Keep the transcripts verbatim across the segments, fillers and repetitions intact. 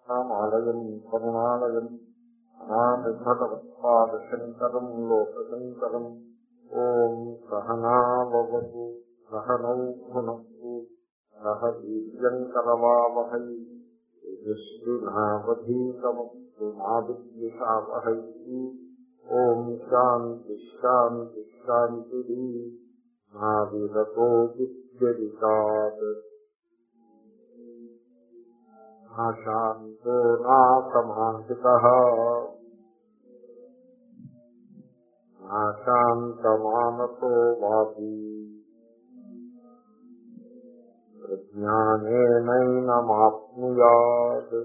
రామాలయం కరుణాలయం అనామిభగవత్పాదశంకరం లోకశంకరం. ఓం సహనావవతు సహనౌ భునక్తు సహ వీర్యంకరవావహై తేజస్వినావధీతమస్తు మా విద్విషావహై. ఓం శాంతి శాంతి శాంతి. నావిరతో విద్యరితాత్ శాంతో నా సమాహితః నా శాంతమానసో వాపి ప్రజ్ఞానేనైనమాప్నుయాత్.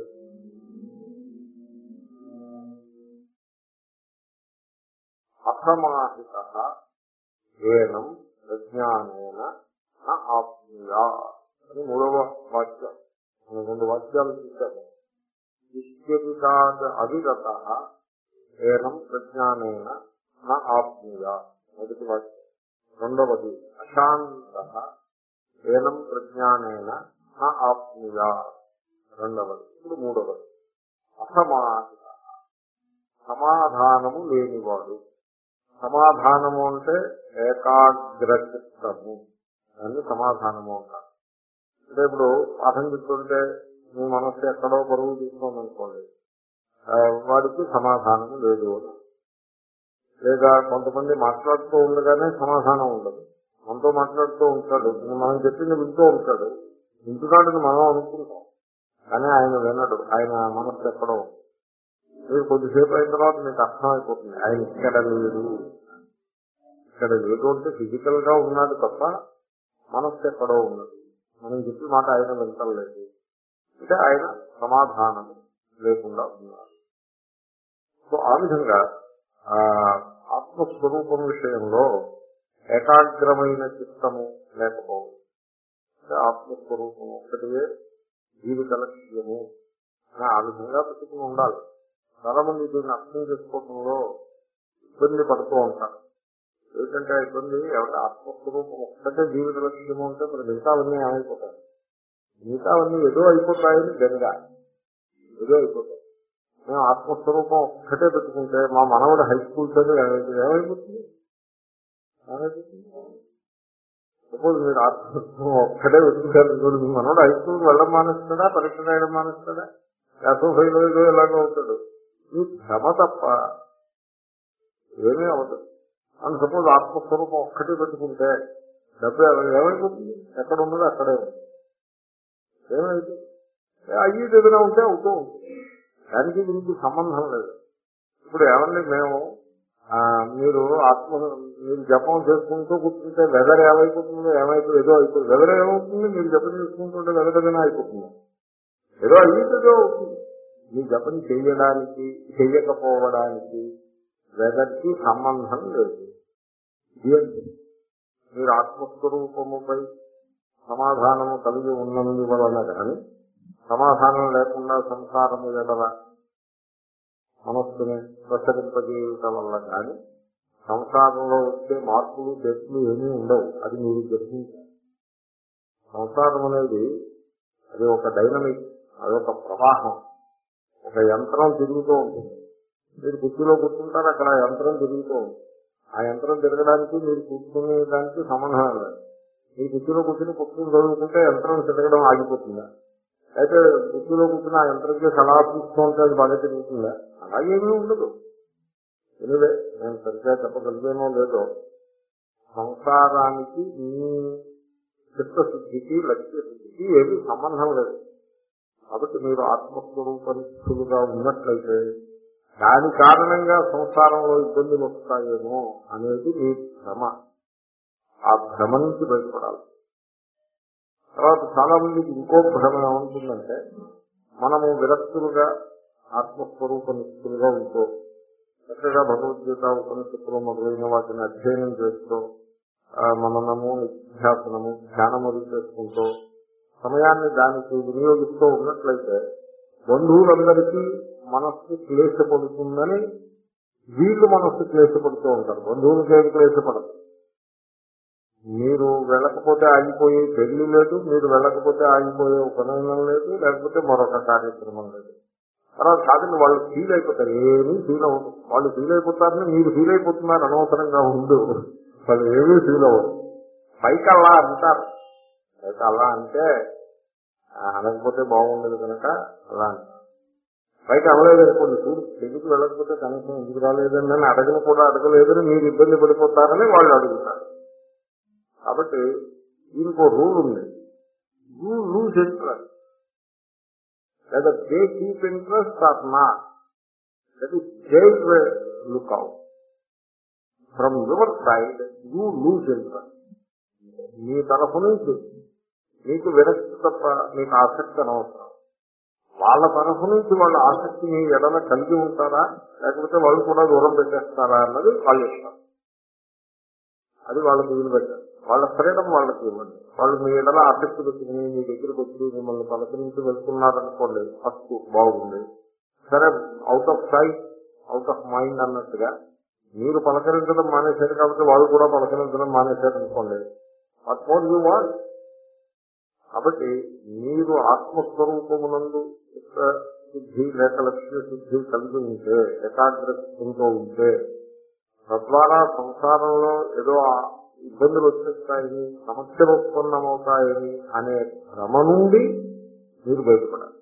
అసమాహితః ఏనం ప్రజ్ఞానేన న ఆప్నుయాత్ అని మూడవ వాక్యం. రెండు వాక్యాలు చూశాము. విశ్వవితాద్ అవిరత ఏనం ప్రజ్ఞానేన న ఆప్నుయాత్ మొదటి వాక్యం. రెండవది అశాంత ఏనం ప్రజ్ఞానేన న ఆప్నుయాత్ రెండవది. ఇప్పుడు మూడవది అసమాహిత సమాధానము లేనివాడు. సమాధానము అంటే ఏకాగ్రచిత్తము అని సమాధానము అంటారు. అంటే ఇప్పుడు పాఠం చెప్తుంటే మీ మనస్సు ఎక్కడో పరువు తీసుకోమనుకోండి, వాడికి సమాధానం లేదు అని. లేదా కొంతమంది మాట్లాడుతూ ఉండగానే సమాధానం ఉండదు. మనతో మాట్లాడుతూ ఉంటాడు, మనం చెప్పింది వింటూ ఉంటాడు, వింటున్నాడని మనం అనుకుంటాం, కానీ ఆయన వినడు, ఆయన మనస్సు ఎక్కడో. మీరు కొద్దిసేపు అయిన తర్వాత మీకు అర్థమైపోతుంది ఆయన ఇక్కడ లేదు. ఇక్కడ లేదు అంటే ఫిజికల్ గా ఉన్నాడు తప్ప మనస్సు ఎక్కడో ఉన్నది. మనం చెప్పిన మాట ఆయన వింటలేదు అంటే ఆయన సమాధానం లేకుండా ఉన్నారు. సో ఆ విధంగా ఆ ఆత్మస్వరూపం విషయంలో ఏకాగ్రమైన చిత్తము లేకపోవడం, ఆత్మస్వరూపం ఒక్కటివే జీవిత లక్ష్యము అని ఆ విధంగా పెట్టుకుని ఉండాలి. చాలా మంది దీన్ని అర్థం చేసుకోవడంలో ఇబ్బంది పడుతూ ఉంటారు. ఎందుకంటే ఇబ్బంది ఎవరి ఆత్మస్వరూపం ఒక్కటే జీవిత లక్ష్యము అంటే మరి మిగతావన్నీ ఏమైపోతాయి, మిగతావన్నీ ఏదో అయిపోతాయని గంగ ఏదో అయిపోతాయి. మేము ఆత్మస్వరూపం ఒక్కటే పెట్టుకుంటే మా మనవడు హై స్కూల్ చదివి ఏమైపోతుంది ఏమైపోతుంది సపోజ్ మీరు ఆత్మస్వరూపం ఒక్కటే పెట్టుకుంటారు, మీ మనవడు హై స్కూల్కి వెళ్ళడం మానేస్తాడా, పరీక్ష రాయడం మానేస్తాడా, యాభై ఫైవ్ ఏదో ఎలాగో అవుతాడు. ఈ భ్రమ తప్ప ఏమీ అవుతుంది. అని సపోజ్ ఆత్మస్వరూపం ఒక్కటే పెట్టుకుంటే డబ్బు ఏమైపోతుంది, ఎక్కడ ఉన్నదో అక్కడే ఉంది. ఏమైతే అయ్యేది ఏదైనా ఉంటే అవుతూ ఉంటుంది, దానికి దీనికి సంబంధం లేదు. ఇప్పుడు ఏమండి మేము మీరు ఆత్మ మీరు జపం చేసుకుంటూ కూర్చుంటే వెదర్ ఏమైపోతుందో ఏమైపోతుంది, ఏదో అయిపోతుంది. వెదర్ ఏమవుతుంది, మీరు జపం చేసుకుంటుంటే వెదర్ ఏదైనా అయిపోతుంది, ఏదో అయ్యేది ఏదో అవుతుంది. మీ జపం చేయడానికి చెయ్యకపోవడానికి వెదర్కి సంబంధం లేదు. ఏంటి మీరు ఆత్మస్వరూపముపై సమాధానము కలిగి ఉన్నందు వలన కానీ, సమాధానం లేకుండా సంసారము ఎడల మనస్సుని ప్రసరింపజేయటం వల్ల కానీ సంసారంలో వచ్చే మార్పులు తెప్పులు ఏమీ ఉండవు. అది మీరు గ్రహించాలి. సంసారం అనేది అది ఒక డైనమిక్, అదొక ప్రవాహం, ఒక యంత్రం తిరుగుతూ ఉంటుంది. మీరు కుర్చీలో కూర్చుంటారు, అక్కడ యంత్రం తిరుగుతూ ఉంటుంది. ఆ యంత్రం తిరగడానికి మీరు కూర్చునే దానికి సంబంధం లేదు. మీ కుర్చీలో కూర్చుని పుస్తకం చదువుకుంటే యంత్రం తిరగడం ఆగిపోతుందా? అయితే కుర్చీలో కూర్చుని ఆ యంత్రంకి సలహా తీస్తూ ఉంటే అది బాగా తిరుగుతుందా? అలాగేమీ ఉండదు. ఎనివే నేను సరిగ్గా చెప్పగలిగానో లేదో, సంసారానికి మీ చిత్తశుద్ధికి లక్ష్య శుద్ధికి ఏమీ సంబంధం లేదు. కాబట్టి మీరు ఆత్మస్వరూపనిష్ఠులుగా ఉన్నట్లయితే దాని కారణంగా సంసారంలో ఇబ్బందులు వస్తాయేమో అనేది మీ భ్రమ. ఆ భ్రమ నుంచి బయటపడాలి. తర్వాత చాలా మందికి ఇంకో భ్రమ ఏముంటుందంటే, మనము విరక్తులుగా ఆత్మస్వరూపనిష్ఠులుగా ఉంటూ చక్కగా భగవద్గీత ఉపనిషత్తులు మొదలైన వాటిని అధ్యయనం చేస్తూ మననము నిధ్యాసనము ధ్యానము చేసుకుంటూ సమయాన్ని దానికి వినియోగిస్తూ ఉన్నట్లయితే బంధువులందరికీ మనస్సు క్లేశపడుతుందని వీళ్ళు మనస్సు క్లేశపడుతూ ఉంటారు. బంధువులకి ఏమి క్లేశపడదు. మీరు వెళ్ళకపోతే ఆగిపోయే పెళ్లి లేదు, మీరు వెళ్ళకపోతే ఆగిపోయే ఉపనయనం లేదు, లేకపోతే మరొక కార్యక్రమం లేదు. తర్వాత కాదని వాళ్ళు ఫీల్ అయిపోతారు. ఏమీ ఫీల్ అవ్వదు. వాళ్ళు ఫీల్ అయిపోతారని మీరు ఫీల్ అయిపోతున్నారు అనవసరంగా ఉండు. వాళ్ళు ఏమీ ఫీల్ అవ్వదు. పైకి అలా అంటారు. పైకి అలా అంటే అనకపోతే బాగుండదు కనుక అలా అంటారు. పైకి అనలేదు అనుకోండి, చూడు ఎందుకు వెళ్ళకపోతే కనీసం ఎందుకు రాలేదని అని అడగను కూడా అడగలేదని మీరు ఇబ్బంది పడిపోతారని వాళ్ళు అడుగుతారు. కాబట్టి దీనికి రూల్ ఉంది. యూ లూజ్ ఇంట్రెస్ట్ లేదా they keep interest or not, that is their look out. From your side you lose interest. మీ తరఫు నుంచి మీకు విరక్తి తప్ప మీకు ఆసక్తి అనవసరం. వాళ్ళ తరఫు నుంచి వాళ్ళ ఆసక్తి మీ ఎడల కలిగి ఉంటారా లేకపోతే వాళ్ళు కూడా దూరం పెట్టేస్తారా అన్నది వాళ్ళు ఇష్టం. అది వాళ్ళకి వదిలిపెట్టారు. వాళ్ళ ఫ్రీడమ్ వాళ్ళకి ఇవ్వండి. వాళ్ళు మీ ఎడల ఆసక్తి పెట్టుకుని మీ దగ్గరకు వచ్చి మిమ్మల్ని పలకరించి వెళ్తున్నారనుకోండి, హక్కు బాగుంది. సరే, out of sight out of mind అన్నట్టుగా మీరు పలకరించడం మానేశారు కాబట్టి వాళ్ళు కూడా పలకరించడం మానేశారు అనుకోండి, వాట్ మోర్ యూ వాంట్. కాబట్టి మీరు ఆత్మస్వరూపమునందు శుద్ధి లేక లక్ష్య శుద్ధి కలిగి ఉంటే, ఏకాగ్రతతో ఉంటే, తద్వారా సంసారంలో ఏదో ఇబ్బందులు వచ్చేస్తాయని, సమస్యలు ఉత్పన్నమవుతాయని అనే భ్రమ నుండి మీరు బయటపడాలి.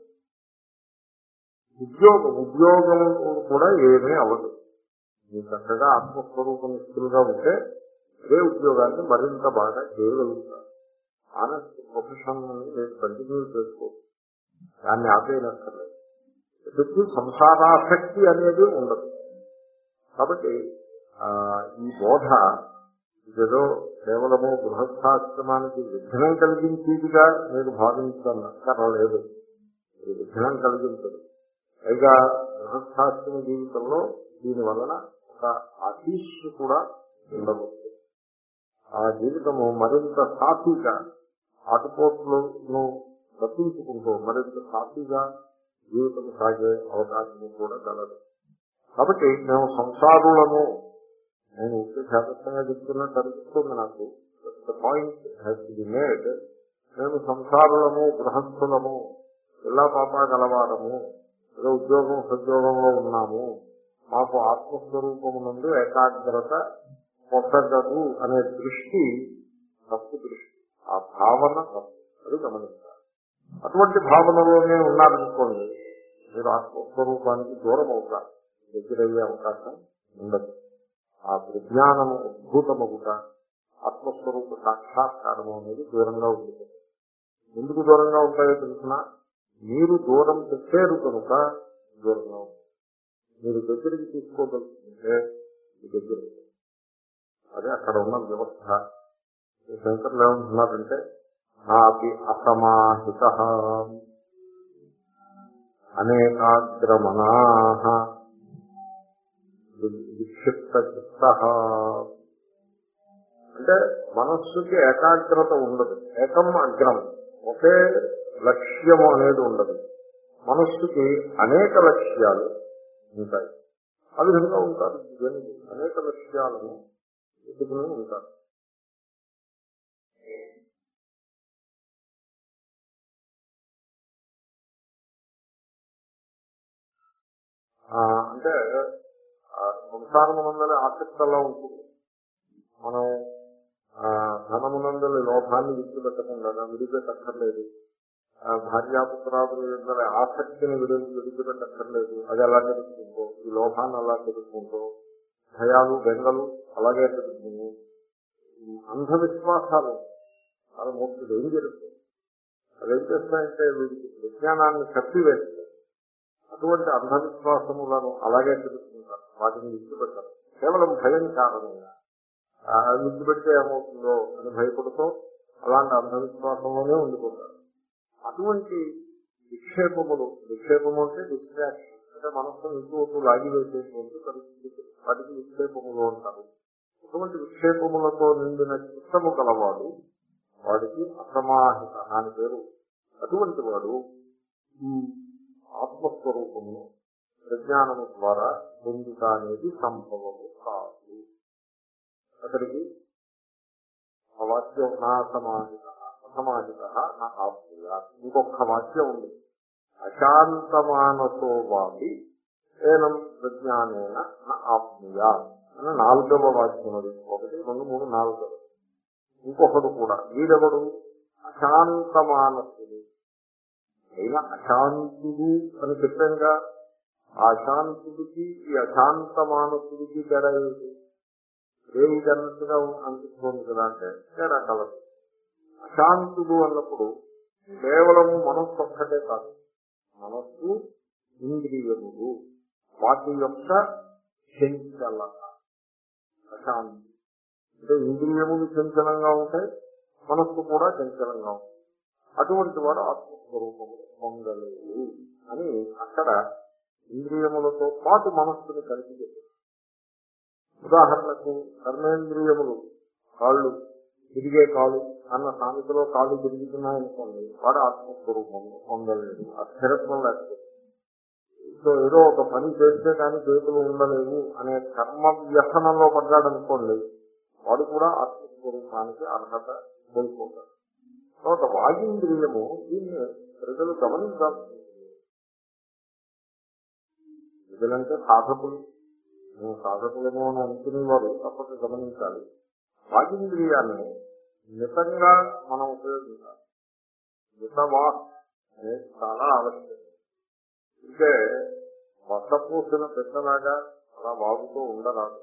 ఉద్యోగం ఉద్యోగం కూడా ఏమీ అవ్వదు. మీరు చక్కగా ఆత్మస్వరూప నిష్ఠులుగా ఉంటే అదే ఉద్యోగాన్ని మరింత బాగా చేయగలుగుతారు. ఆనెస్ట్ ప్రొఫెషన్ మీరు కంటిన్యూ చేసుకోవచ్చు, దాన్ని ఆపేయనక్కర్లేదు. ప్రతి సంసారాసక్తి అనేది ఉండదు. కాబట్టి ఈ బోధ ఇదేదో కేవలము గృహస్థాశ్రమానికి విఘ్నం కలిగించేదిగా మీరు భావించనక్కర్లేదు. ఇది విఘ్నం కలిగించదు. పైగా గృహస్థాశ్రమ జీవితంలో దీని వలన ఒక ఆశీస్సు కూడా ఉండవచ్చు. ఆ జీవితము మరింత సాఫీగా ఆటుపోట్లను తప్పించుకుంటూ మరింత సాఫీగా జీవితం సాగే అవకాశం కూడా కలదు. కాబట్టి మేము సంసారులము, నేను ఉద్దేశార్థంగా చెప్తున్నట్టు అనిపిస్తుంది నాకు. The point has to be made. మేము సంసారులము, గృహస్థులము, ఇలా పాపా గలవారము, ఏదో ఉద్యోగం సద్యోగంలో ఉన్నాము, మాకు ఆత్మస్వరూపమునందు ఏకాగ్రత పొందగదు అనే దృష్టి తప్పు దృష్టి. ఆ భావన తప్పు, అది గమనించాలి. అటువంటి భావనలోనే ఉన్నారనుకోండి, మీరు ఆత్మస్వరూపానికి దూరం అవుతారు, దగ్గరయ్యే అవకాశం ఉండదు. ఆ విజ్ఞానము ఉద్భూతమగుట, ఆత్మస్వరూప సాక్షాత్కారము అనేది దూరంగా ఉంటుంది. ఎందుకు దూరంగా ఉంటాయో తెలిసిన, మీరు దూరం పెట్టారు కనుక దూరంగా ఉంటుంది. మీరు దగ్గరికి తీసుకోగలుగుతుంటే దగ్గర, అదే అక్కడ ఉన్న వ్యవస్థ. శంకర్లు ఏమంటున్నారంటే, నాపి అసమాహిత అనేకాగ్రమనా విక్షిప్త చిత్త. అంటే మనస్సుకి ఏకాగ్రత ఉండదు. ఏకం అగ్రం, ఒకే లక్ష్యము అనేది ఉండదు. మనస్సుకి అనేక లక్ష్యాలు ఉంటాయి. ఆ విధంగా ఉంటారు. అనేక లక్ష్యాలను పెట్టుకుని ఉంటారు. అంటే సంసారమునందలి ఆసక్తి అలా ఉంటుంది. మనం ధనమునందలి లోభాన్ని విడిచిపెట్టకుండా విడిచిపెట్టక్కర్లేదు. భార్యాపుత్రాదుల ఆసక్తిని విడి విడిచిపెట్టక్కర్లేదు. అది అలాగే పెట్టుకుంటూ, ఈ లోభాన్ని అలా పెట్టుకుంటూ, భయాలు బెంగలు అలాగే పెట్టుకుంటూ, అంధవిశ్వాసాలు చాలా మోస్ట్ డేంజరస్. అదేం చేస్తాయంటే వీరికి విజ్ఞానాన్ని కప్పివేస్తాయి. అటువంటి అంధవిశ్వాసములను అలాగే తెలుసుకుంటారు, వాటిని విడిచిపెట్టారు. కేవలం భయం కారణంగా విడిచిపెడితే ఏమవుతుందో అని భయపడుతూ అలాంటి అంధవిశ్వాసంలోనే ఉండిపోతారు. అటువంటి విక్షేపములు, విక్షేపము అంటే డిస్ట్రాక్షన్, అంటే మనస్సును ఇంకొక లాగివేసేటువంటి పరిస్థితి, వాటికి విక్షేపములు అంటారు. అటువంటి విక్షేపములతో నిండిన చిత్తము కలవాడు, వాడికి అసమాహిత అని పేరు. అటువంటి వాడు ఈ ఆత్మస్వరూపమును ప్రజ్ఞానము ద్వారా పొందుట అనేది సంభవము కాదు. అతడికి ఆ వాక్యం నా సమాహిత అసమాహిత నా ఆప్య. ఇంకొక వాక్యం ఉంది, అశాంతమానసో వాపి ఏనం ప్రజ్ఞానేన ఆప్నుయా అని నాలుగవ వాక్యం. అది ఒకటి రెండు మూడు నాలుగవ. ఇంకొకడు కూడా వీడెవడు అశాంతమానసుడు అయినా అశాంతుడు అని చెప్పాంగా. ఆ అశాంతుడికి ఈ అశాంత మానసుడికి తేడా ఏమిటి? ఏమిటి అన్నట్టుగా అనిపిస్తుంది కదా అంటే తేడా కలదు. అశాంతుడు అన్నప్పుడు కేవలము మనస్సు ఒక్కటే కాదు, మనస్సు ఇంద్రియములు వాటి యొక్క చంచలత అశాంతి. అంటే ఇంద్రియములు చంచలంగా ఉంటాయి, మనస్సు కూడా చంచలంగా ఉంటుంది. అటువంటి వాడు ఆత్మస్వరూపము పొందలేదు అని అక్కడ ఇంద్రియములతో పాటు మనస్సును కలిపి చెప్పారు. ఉదాహరణకు కర్మేంద్రియములు కాళ్ళు తిరిగే కాళ్ళు అన్న సామెతలో కాళ్ళు తిరుగుతున్నాయనుకోండి, వాడు ఆత్మస్వరూపము పొందలేదు, అస్థిరత్వం లేకపోతే. సో ఏదో ఒక పని చేస్తే కానీ చేతులు ఉండలేవు అనే కర్మ వ్యసనంలో పడ్డాడనుకోండి, వాడు కూడా ఆత్మస్వరూపానికి అర్హత కోల్పోతాడు. తర్వాత వాగింద్రియము దీన్ని ప్రజలు గమనించాల్సి ఉంటుంది. ప్రజలంటే సాధకులు, మేము సాధకులము అని అనుకునేవారు తప్పక గమనించాలి. వాగింద్రియాన్ని మితంగా మనం ఉపయోగించాలి. మితవా అనేది చాలా ఆవశ్యకం. అంటే వసపూసిన పెట్టలాగా అలా వాగుతూ ఉండరాదు.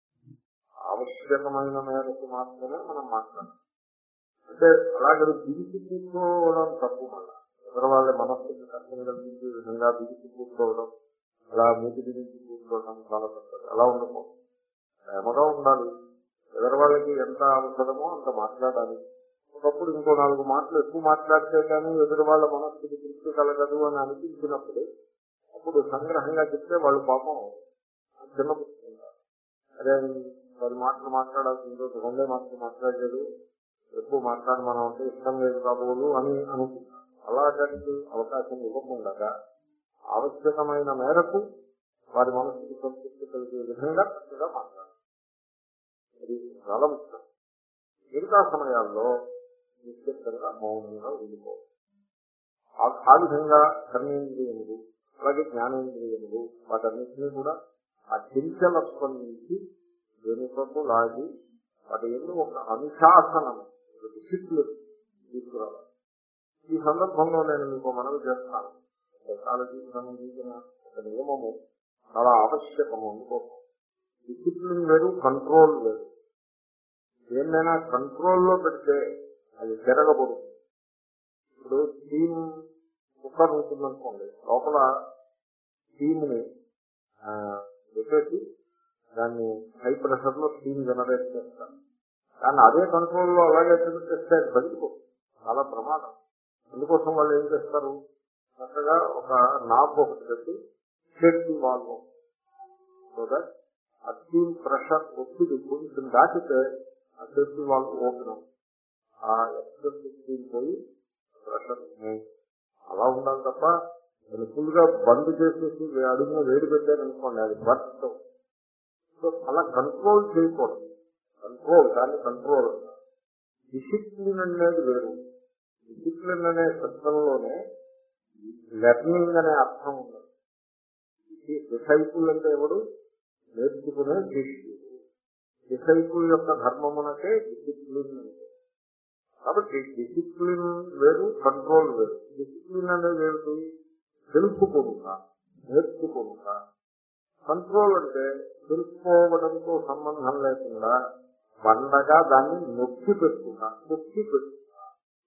ఆవశ్యకమైన మేరకు మాత్రమే మనం మాట్లాడాలి. అంటే అలాగే బిగిసి కూర్చోవడం తప్పు. మళ్ళా ఇతర వాళ్ళ మనస్సుకి కష్టం కలిగించే విధంగా బిగిసి కూర్చోవడం, అలా మూతి బిగించి కూర్చోవడం చాలా తప్పదు. అలా ఉండకూడదు, ప్రేమగా ఉండాలి. ఎదరు వాళ్ళకి ఎంత అవసరమో అంత మాట్లాడాలి. ఒకప్పుడు ఇంకో నాలుగు మాటలు ఎక్కువ మాట్లాడితే కానీ ఎదురు వాళ్ళ మనస్సుకి తృప్తి కలగదు అని అనిపించినప్పుడు అప్పుడు సంగ్రహంగా చెప్తే వాళ్ళు పాపం చిన్నపుచ్చుకుంటారు. అదే పది మాటలు మాట్లాడాల్సిన రోజు రెండే మాటలు మాట్లాడలేదు, ఎక్కువ మాట్లాడి మనం అంటే ఇష్టం లేదు కాబోలు అని అనుకుంటారు. అలాంటి అవకాశం ఇవ్వకుండా ఆవశ్యకమైన మేరకు వారి మనసుకి సంతృప్తి కలిగే విధంగా చక్కగా మాట్లాడాలి. ఇది చాలా ముఖ్యం. మిగతా సమయాల్లో నిశ్చితంగా మౌనంగా ఉండిపోవాలి. ఆ విధంగా కర్మేంద్రియములు అలాగే జ్ఞానేంద్రియములు వాటన్నింటినీ కూడా ఆ చంచలత్వం నుంచి వెనుకకు లాగి వాటి ఎందుకు ఒక అనుశాసనం, డిసిప్లిన్ తీసుకురావాలి. ఈ సందర్భంలో నేను మీకు మనవి చేస్తాను, సైకాలజీకి సంబంధించిన ఒక నియమము చాలా ఆవశ్యకము. అందుకోసం డిసిప్లిన్ వేరు, కంట్రోల్ వేరు. ఏమైనా కంట్రోల్లో పెడితే అది తిరగబడుతుంది. ఇప్పుడు స్టీమ్ కుక్కర్ ఉంటుందనుకోండి, లోపల స్టీమ్ని పెట్టేసి దాన్ని హై ప్రెషర్ లో స్టీమ్ జనరేట్ చేస్తారు. కానీ అదే కంట్రోల్లో అలాగే చేస్తే అది బయటపోతుంది, చాలా ప్రమాదం. అందుకోసం వాళ్ళు ఏం చేస్తారు, చక్కగా ఒక నాబ్ ఒకటి పెట్టి సేఫ్టీ వాల్వ్, సో దట్ ఆ స్టీమ్ ప్రెషర్ ఒత్తిడి కొంచెం దాటితే ఆ సేఫ్టీ వాల్వ్ ఓపెన్ అవుతుంది, ఆ ఎక్స్ప్రెస్ స్టీమ్ పోయి ప్రెషర్ అలా ఉండాలి తప్ప దాన్ని ఫుల్ గా బంద్ చేసేసి అడుగున వేడి పెట్టారనుకోండి అది బర్స్ట్. సో అలా కంట్రోల్ చేయకూడదు. కంట్రోల్ దాన్ని కంట్రోల్ అంటారు. డిసిప్లిన్ అనేది వేరు. డిసిప్లిన్ అనే శబ్దంలోనే లెర్నింగ్ అనే అర్థం ఉండదు. డిసైపుల్ అంటే ఎవడు? నేర్చుకునే శిష్యుడు. డిసైపుల్ యొక్క ధర్మమునకే డిసిప్లిన్ అంటే. కాబట్టి డిసిప్లిన్ వేరు, కంట్రోల్ వేరు. డిసిప్లిన్ అనేది ఏమిటి? తెలుసుకుంటా, నేర్చుకుంటా. కంట్రోల్ అంటే తెలుసుకోవడంతో సంబంధం లేకుండా బండగా దాన్ని నొక్కి పెట్టుకుంటా, నొక్కి పెట్టుకుంటా.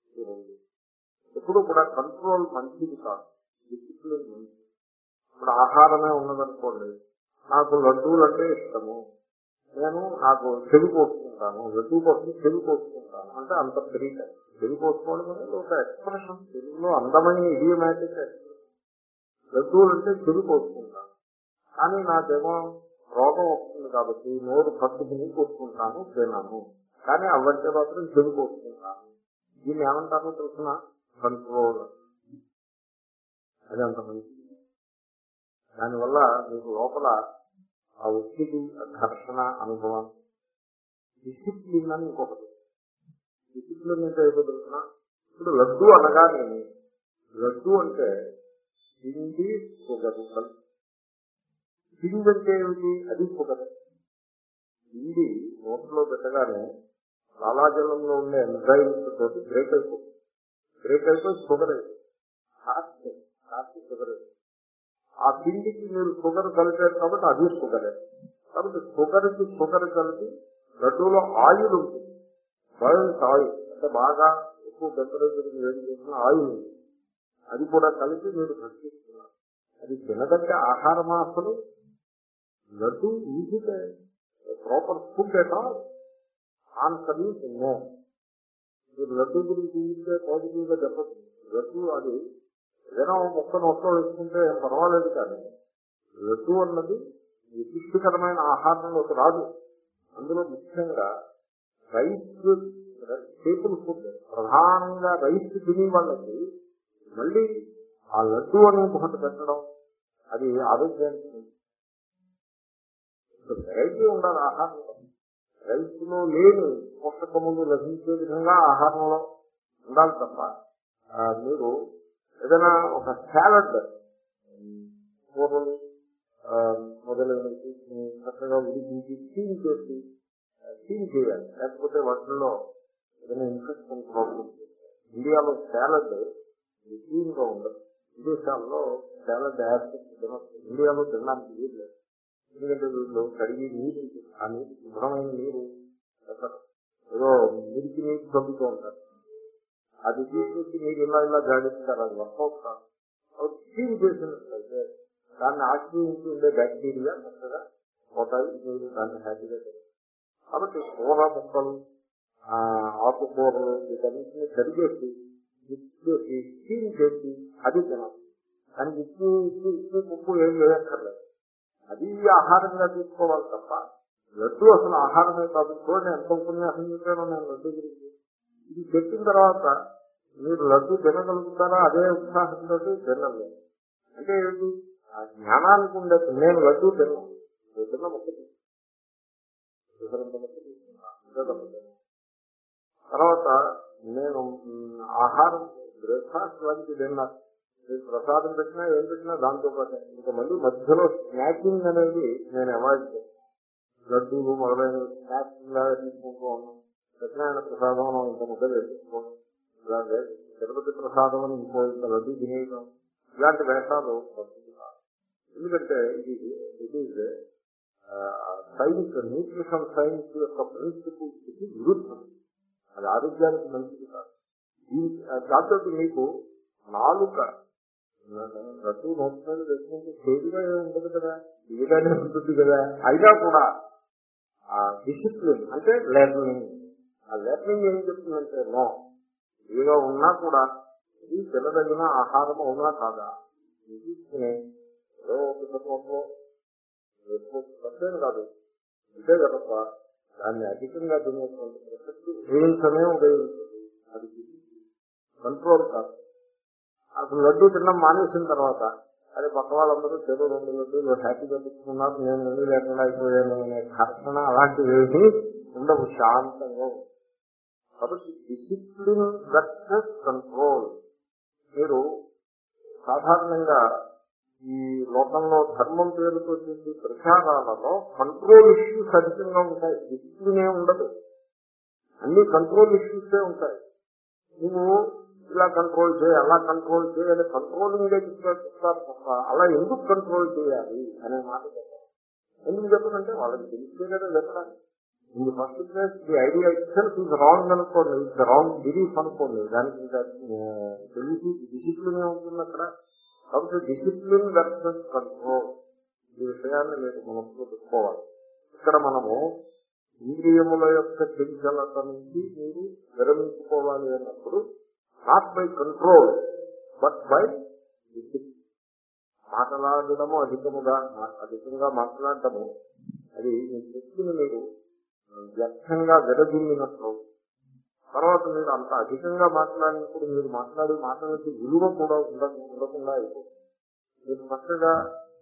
ఎప్పుడు కూడా కంట్రోల్ మంచిది కాదు, డిసిప్లిన్ మంచిది. ఇప్పుడు ఆహారమే ఉన్నదనుకోండి, నాకు లడ్డూలు అంటే ఇష్టము, నేను నాకు చెవి కోసుకుంటాను, లడ్డూ కోసం చెవి కోసుకుంటాను అంటే అంత పెరిగి చెవి కోసుకోవడం అనేది ఒక ఎక్స్ప్రెషన్. తెలుగులో అందమైన ఇడియోమాటిక్ ఎక్స్ప్రెషన్. లడ్డూలు అంటే చెవి కోసుకుంటాను, కానీ నాకేమో రోగం వస్తుంది కాబట్టి నోరు పట్టుకుని కోసుకుంటాను, తిన్నాను. కానీ అవ్వంటే మాత్రం చెవి కోసుకుంటాను. దీన్ని ఏమంటారో తెలిసిన కంట్రోల్. అది అంత మంచిది. దానివల్ల మీకు లోపల ఆ ఒత్తిడి, ఘర్షణ అనుభవం. డిసిప్లిన్ అని ఇంకొకటి. డిసిప్లిన్ అంటే ఏదో తెలిసిన, ఇప్పుడు లడ్డు అనగానే, లడ్డు అంటే పిండి షుగరు కలిసి. పిండి అంటే ఏమిటి? అది షుగర్. పిండి నోట్లో పెట్టగానే లాలాజలంలో ఉండే ఎంజైమ్స్ తోటి బ్రేక్ అయిపోతుంది. బ్రేక్ అయిపోయి షుగర్ అయింది. కాస్త కాస్త షుగర్ అయింది. ఆ పిండికి మీరు షుగర్ కలిపారు కాబట్టి అది షుగరే. కాబట్టి షుగర్కి షుగర్ కలిపి లడ్డూలో ఆయిల్ ఉంటుంది. బాయిల్డ్ ఆయిల్ అంటే బాగా ఎక్కువ టెంపరేచర్ వేడి చేసిన ఆయిల్ ఉంది. అది కూడా కలిపి మీరు భక్షిస్తున్నారు. అది తినదంటే ఆహారమా? అసలు లడ్డు ఈజీగా proper food at all answer is no. మీరు లడ్డు గురించి ఈజీగా పాజిటివ్ గా చెప్పచ్చు. లడ్డు అది ఏదైనా మొక్క నోట్లో వేసుకుంటే పర్వాలేదు, కానీ లడ్డు అన్నది విశిష్టకరమైన ఆహారంలోకి రాదు. అందులో ముఖ్యంగా రైస్ స్టేపుల్ ఫుడ్, ప్రధానంగా రైస్ తినే వాళ్ళకి మళ్ళీ ఆ లడ్డు అనే ఒకటి పెట్టడం అది ఆరోగ్యానికి వెరైటీ ఉండాలి. ఆహారంలో రైస్ లో లేని పోషకములు లభించే విధంగా ఆహారంలో ఉండాలి తప్ప మీరు ఏదైనా ఒక సాలడ్ కూరలు మొదలైనవి చక్కగా ఉడికించి స్టీమ్ చేసి స్టీమ్ చేయాలి. లేకపోతే వాటిల్లో ఏదైనా ఇన్ఫెక్షన్ ప్రాబ్లమ్స్. ఇండియాలో సాలడ్ స్టీమ్ గా ఉండదు. విదేశాల్లో సాలడ్ యాసిడ్ తినచ్చు. ఇండియాలో తినడానికి వీలు లేదు. ఎందుకంటే వీళ్ళు కడిగి నీరు, ఆ నీరు శుభ్రమైన నీరు ఏదో మురికి నీరు చంపుతూ ఉంటారు. అది తీసుకొచ్చి మీరు ఇలా ఇలా జాడిస్తారు. అది వర్కౌట్ కాదు. స్టీమ్ చేసినట్లయితే దాన్ని ఆశ్రయించి ఉండే బ్యాక్టీరియా చక్కగా పోతాయి. మీరు దాన్ని హ్యాపీగా తింటారు. కాబట్టి కూర ముక్కలు, ఆకుకూరలు వీటన్నింటినీ కడిగేసి మిక్స్ చేసి స్టీమ్ చేసి అది తినాలి. దానికి ఉప్పు ఉప్పు ఉప్పు ఉప్పు ఏం వేయక్కర్లేదు. అది ఆహారంగా తీసుకోవాలి తప్ప లడ్డు అసలు ఆహారమే కాదు. చూడండి ఎంత ఉపన్యాసం చెప్పానో నేను లడ్డు గురించి. ఇది చెప్పిన తర్వాత మీరు లడ్డు తినగలుగుతారా? అదే ఉత్సాహంతో తినలేదు. అంటే ఏంటి? ఆ జ్ఞానానికి ఉండే నేను లడ్డు తిన్నాను, తిన్న ముక్క తర్వాత నేను ఆహారం బ్రేక్ఫాస్ట్ లాంటి తిన్నాను. మీకు ప్రసాదం పెట్టినా ఏం పెట్టినా దాంతో పాటే ఇంకా మళ్ళీ మధ్యలో స్నాకింగ్ అనేది నేను అవాయిడ్ చేస్తాను. లడ్డూలు మొదలైన స్నాక్స్ లాగా తీసుకుంటూ ఉన్నాం. సత్యనారాయణ ప్రసాదం ఇంత ముద్ద వేసుకోవడం, ఇలాగే తిరుపతి ప్రసాదం అని ఇంకో ఇంత లడ్డు తినేయడం, ఇలాంటి వేషాలు పడుతుంది కాదు. ఎందుకంటే ఇది it is science, nutrition science యొక్క ప్రిన్సిపల్స్కి విరుద్ధం. అది ఆరోగ్యానికి మంచిది కాదు. దాంతో మీకు నాలుక లడ్డు నోట్లను వేసుకుంటే చేతిగా ఉండదు కదా, ఇదిగానే ఉంటుంది కదా. అయినా కూడా ఆ డిసిప్లిన్ అంటే లెర్నింగ్, ఆ లెర్నింగ్ ఏం చెప్తుందంటే నో, ఇదిగా ఉన్నా కూడా ఇది తినదగిన ఆహారం అవునా కాదా తీసుకునే ఏదో ఒకటి వేసుకోవచ్చేం కాదు. అంతే తప్ప దాన్ని అధికంగా తినేటువంటి ప్రసక్తి ఉదయించనే ఉదయించదు. అది కంట్రోల్ కాదు. అసలు లడ్డు తినడం మానేసిన తర్వాత అదే పక్క వాళ్ళందరూ చెరువు రెండు లడ్డూలు హ్యాపీగా తీసుకున్నారు, నేను రెండు లేకుండా అయిపోయాను అనే ఘర్షణ అలాంటివి ఏమీ ఉండవు. శాంతంగా ఉంది. కాబట్టి డిసిప్లిన్ వర్సెస్ కంట్రోల్. మీరు సాధారణంగా ఈ లోకంలో ధర్మం పేరుతో చేసే ప్రచారాలలో కంట్రోల్ ఇష్యూస్ అధికంగా ఉంటాయి. డిసిప్లినే ఉండదు. అన్ని కంట్రోల్ ఇష్యూసే ఉంటాయి. నువ్వు ఇలా కంట్రోల్ చేయి, అలా కంట్రోల్ చేయాలి, కంట్రోలింగ్ చెప్తారు తప్ప అలా ఎందుకు కంట్రోల్ చేయాలి అనే మాట చెప్పారు. ఎందుకు చెప్పారంటే వాళ్ళకి తెలిసే కదా చెప్పడానికి. In the first place the idea itself is wrong అనుకోండి, ఇట్స్ రాంగ్ బిలీఫ్ అనుకోండి. దానికి తెలిసి డిసిప్లినే ఉంటుంది అక్కడ. కాబట్టి డిసిప్లిన్ వర్సెస్ కంట్రోల్ ఈ విషయాన్ని మీరు మనసులో పెట్టుకోవాలి. ఇక్కడ మనము ఇంద్రియముల యొక్క చంచలత నుంచి మీరు విరమించుకోవాలి అన్నప్పుడు not by control but by discipline. మాట్లాడటము అధికముగా అధికంగా మాట్లాడటము అది మీ శక్తిని మీరు వ్యర్థంగా విరజిల్లినట్లు. తర్వాత మీరు అంత అధికంగా మాట్లాడినప్పుడు మీరు మాట్లాడే మాటలకి విలువ కూడా ఉండకుండా అయిపోతుంది. మీరు చక్కగా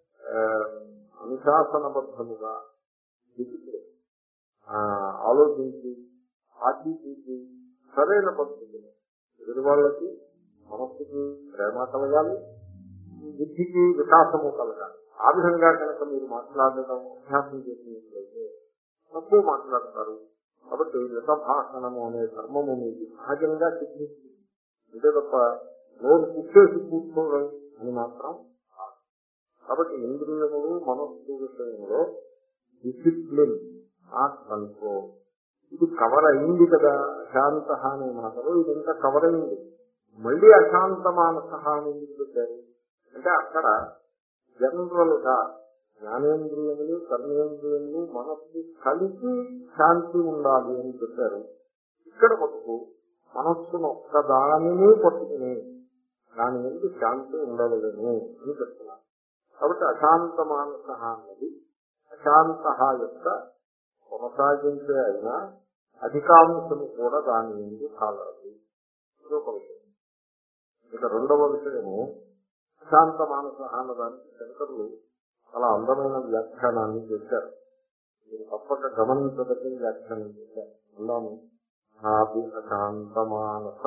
అనుశాసనబద్ధముగా డిసిప్లిన్ ఆలోచించి ఆచితూచి సరైన పద్ధతులు ఎదురు వాళ్ళకి మనస్సుకి ప్రేమ కలగాలి, బుద్ధికి వికాసము కలగాలి. ఆ విధంగా కనుక మీరు మాట్లాడడం అభ్యాసం చేసినట్లయితే తక్కువ మాట్లాడతారు. కాబట్టి మితభాషణము అనే ధర్మము మీకు సహజంగా సిద్ధిస్తుంది. అంతే తప్ప నోరు కుట్టేసి కూర్చోవడం అని మాత్రం కాదు. కాబట్టి ఇంద్రియములు మనస్సు విషయంలో డిసిప్లిన్ నాట్ కంట్రోల్. ఇది కవర్ అయింది కదా అశాంత అనే మాటలో, ఇదంతా కవర్ అయింది. మళ్ళీ అశాంత మానస అని పెట్టారు అంటే అక్కడ జనరల్ గా జ్ఞానేంద్రియములు కర్మేంద్రియములు మనస్సు కలిసి శాంతి ఉండాలి అని చెప్పారు. ఇక్కడ మటుకు మనస్సును ఒక్కదానిని పట్టుకుని దాని మీద శాంతి ఉండవలేను అని చెప్తున్నారు. కాబట్టి అశాంత మానస అన్నది అశాంత యొక్క కొనసాగించే అయినా అధికాంశము కూడా దాని ముందు కాలదు. ఇది ఒక విషయం. ఇక రెండవ విషయము అశాంత మానస అన్నదానికి శంకరులు చాలా అందమైన వ్యాఖ్యానాన్ని చేశారు. మీరు తప్పక గమనించదగ్గ వ్యాఖ్యానం చేశారు. అందాము నాపి అశాంత మానస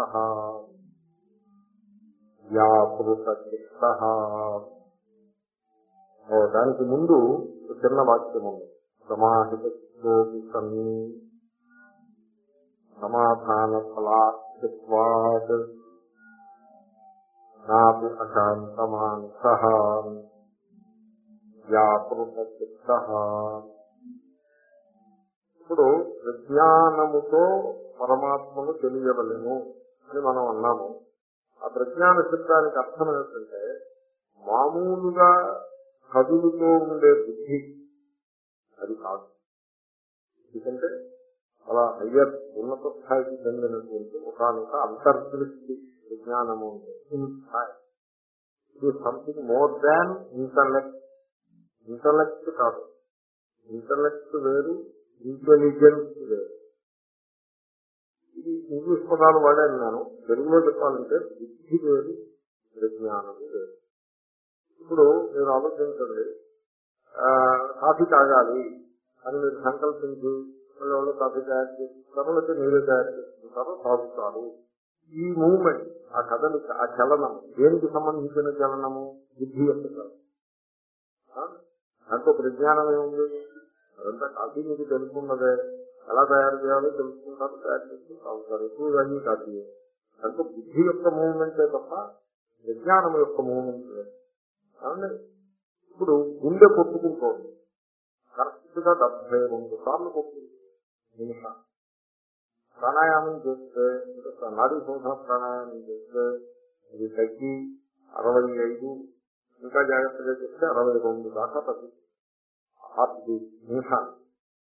వ్యాపృత చిత్త. దానికి ముందు చిన్న వాక్యం ఉంది. సమాహిత చిత్తోపి సన్ని సమాధాన ఫలాత్వాద్ నాపి అశాంత మానస వ్యాపృత చిత్త. ఇప్పుడు ప్రజ్ఞానముతో పరమాత్మను తెలియవలెను అని మనం అన్నాము. ఆ ప్రజ్ఞాన శబ్దానికి అర్థం ఏంటంటే మామూలుగా కదులుతో ఉండే బుద్ధి అది కాదు. ఎందుకంటే అలా హయ్యర్ ఉన్నత స్థాయికి చెందినటువంటి ఒకనొక అంతర్దృష్టి విజ్ఞానము ఇది something more than intellect. Intellect కాదు, ఇంటలెక్ట్ వేరు, ఇంటెలిజెన్స్ వేరు. ఇది ఇంగ్లీష్ పదాలు వాడాను నేను. తెలుగులో చెప్పాలంటే బుద్ధి వేరు, విజ్ఞానము వేరు. ఇప్పుడు మీరు ఆలోచించండి, కాఫీ తాగాలి అని మీరు సంకల్పించి వాళ్ళు కాఫీ తయారు చేస్తుంటారు, లేకపోతే నీరు తయారు చేస్తుంటారో తాగుతారు. ఈ మూవ్మెంట్, ఆ కదలిక, ఆ చలనం దేనికి సంబంధించిన చలనము? బుద్ధి యొక్క చలనం. దాంట్లో ప్రజ్ఞానం ఏముంది? అదంతా కాఫీ మీకు తెలుసుకున్నదే. ఎలా తయారు చేయాలో తెలుసుకుంటారు, తయారు చేస్తూ తాగుతారు. ఎక్కువ అన్నీ కాఫీ. దాంట్లో బుద్ధి యొక్క మూవ్మెంటే తప్ప విజ్ఞానం యొక్క మూవ్మెంట్ లేదు. అవునండి. ఇప్పుడు గుండె కొట్టుకుంటోంది, కరెక్ట్ గా డెబ్బై రెండు సార్లు కొట్టుకుంటుంది నిమిషం. ప్రాణాయామం చేస్తే, నాడీ శోధన ప్రాణాయామం చేస్తే అది తగ్గి అరవై ఐదు, ఇంకా జాగ్రత్తగా చేస్తే అరవై రెండు దాకా తగ్గుతుంది హార్ట్ బీట్ నిమిషాన్ని.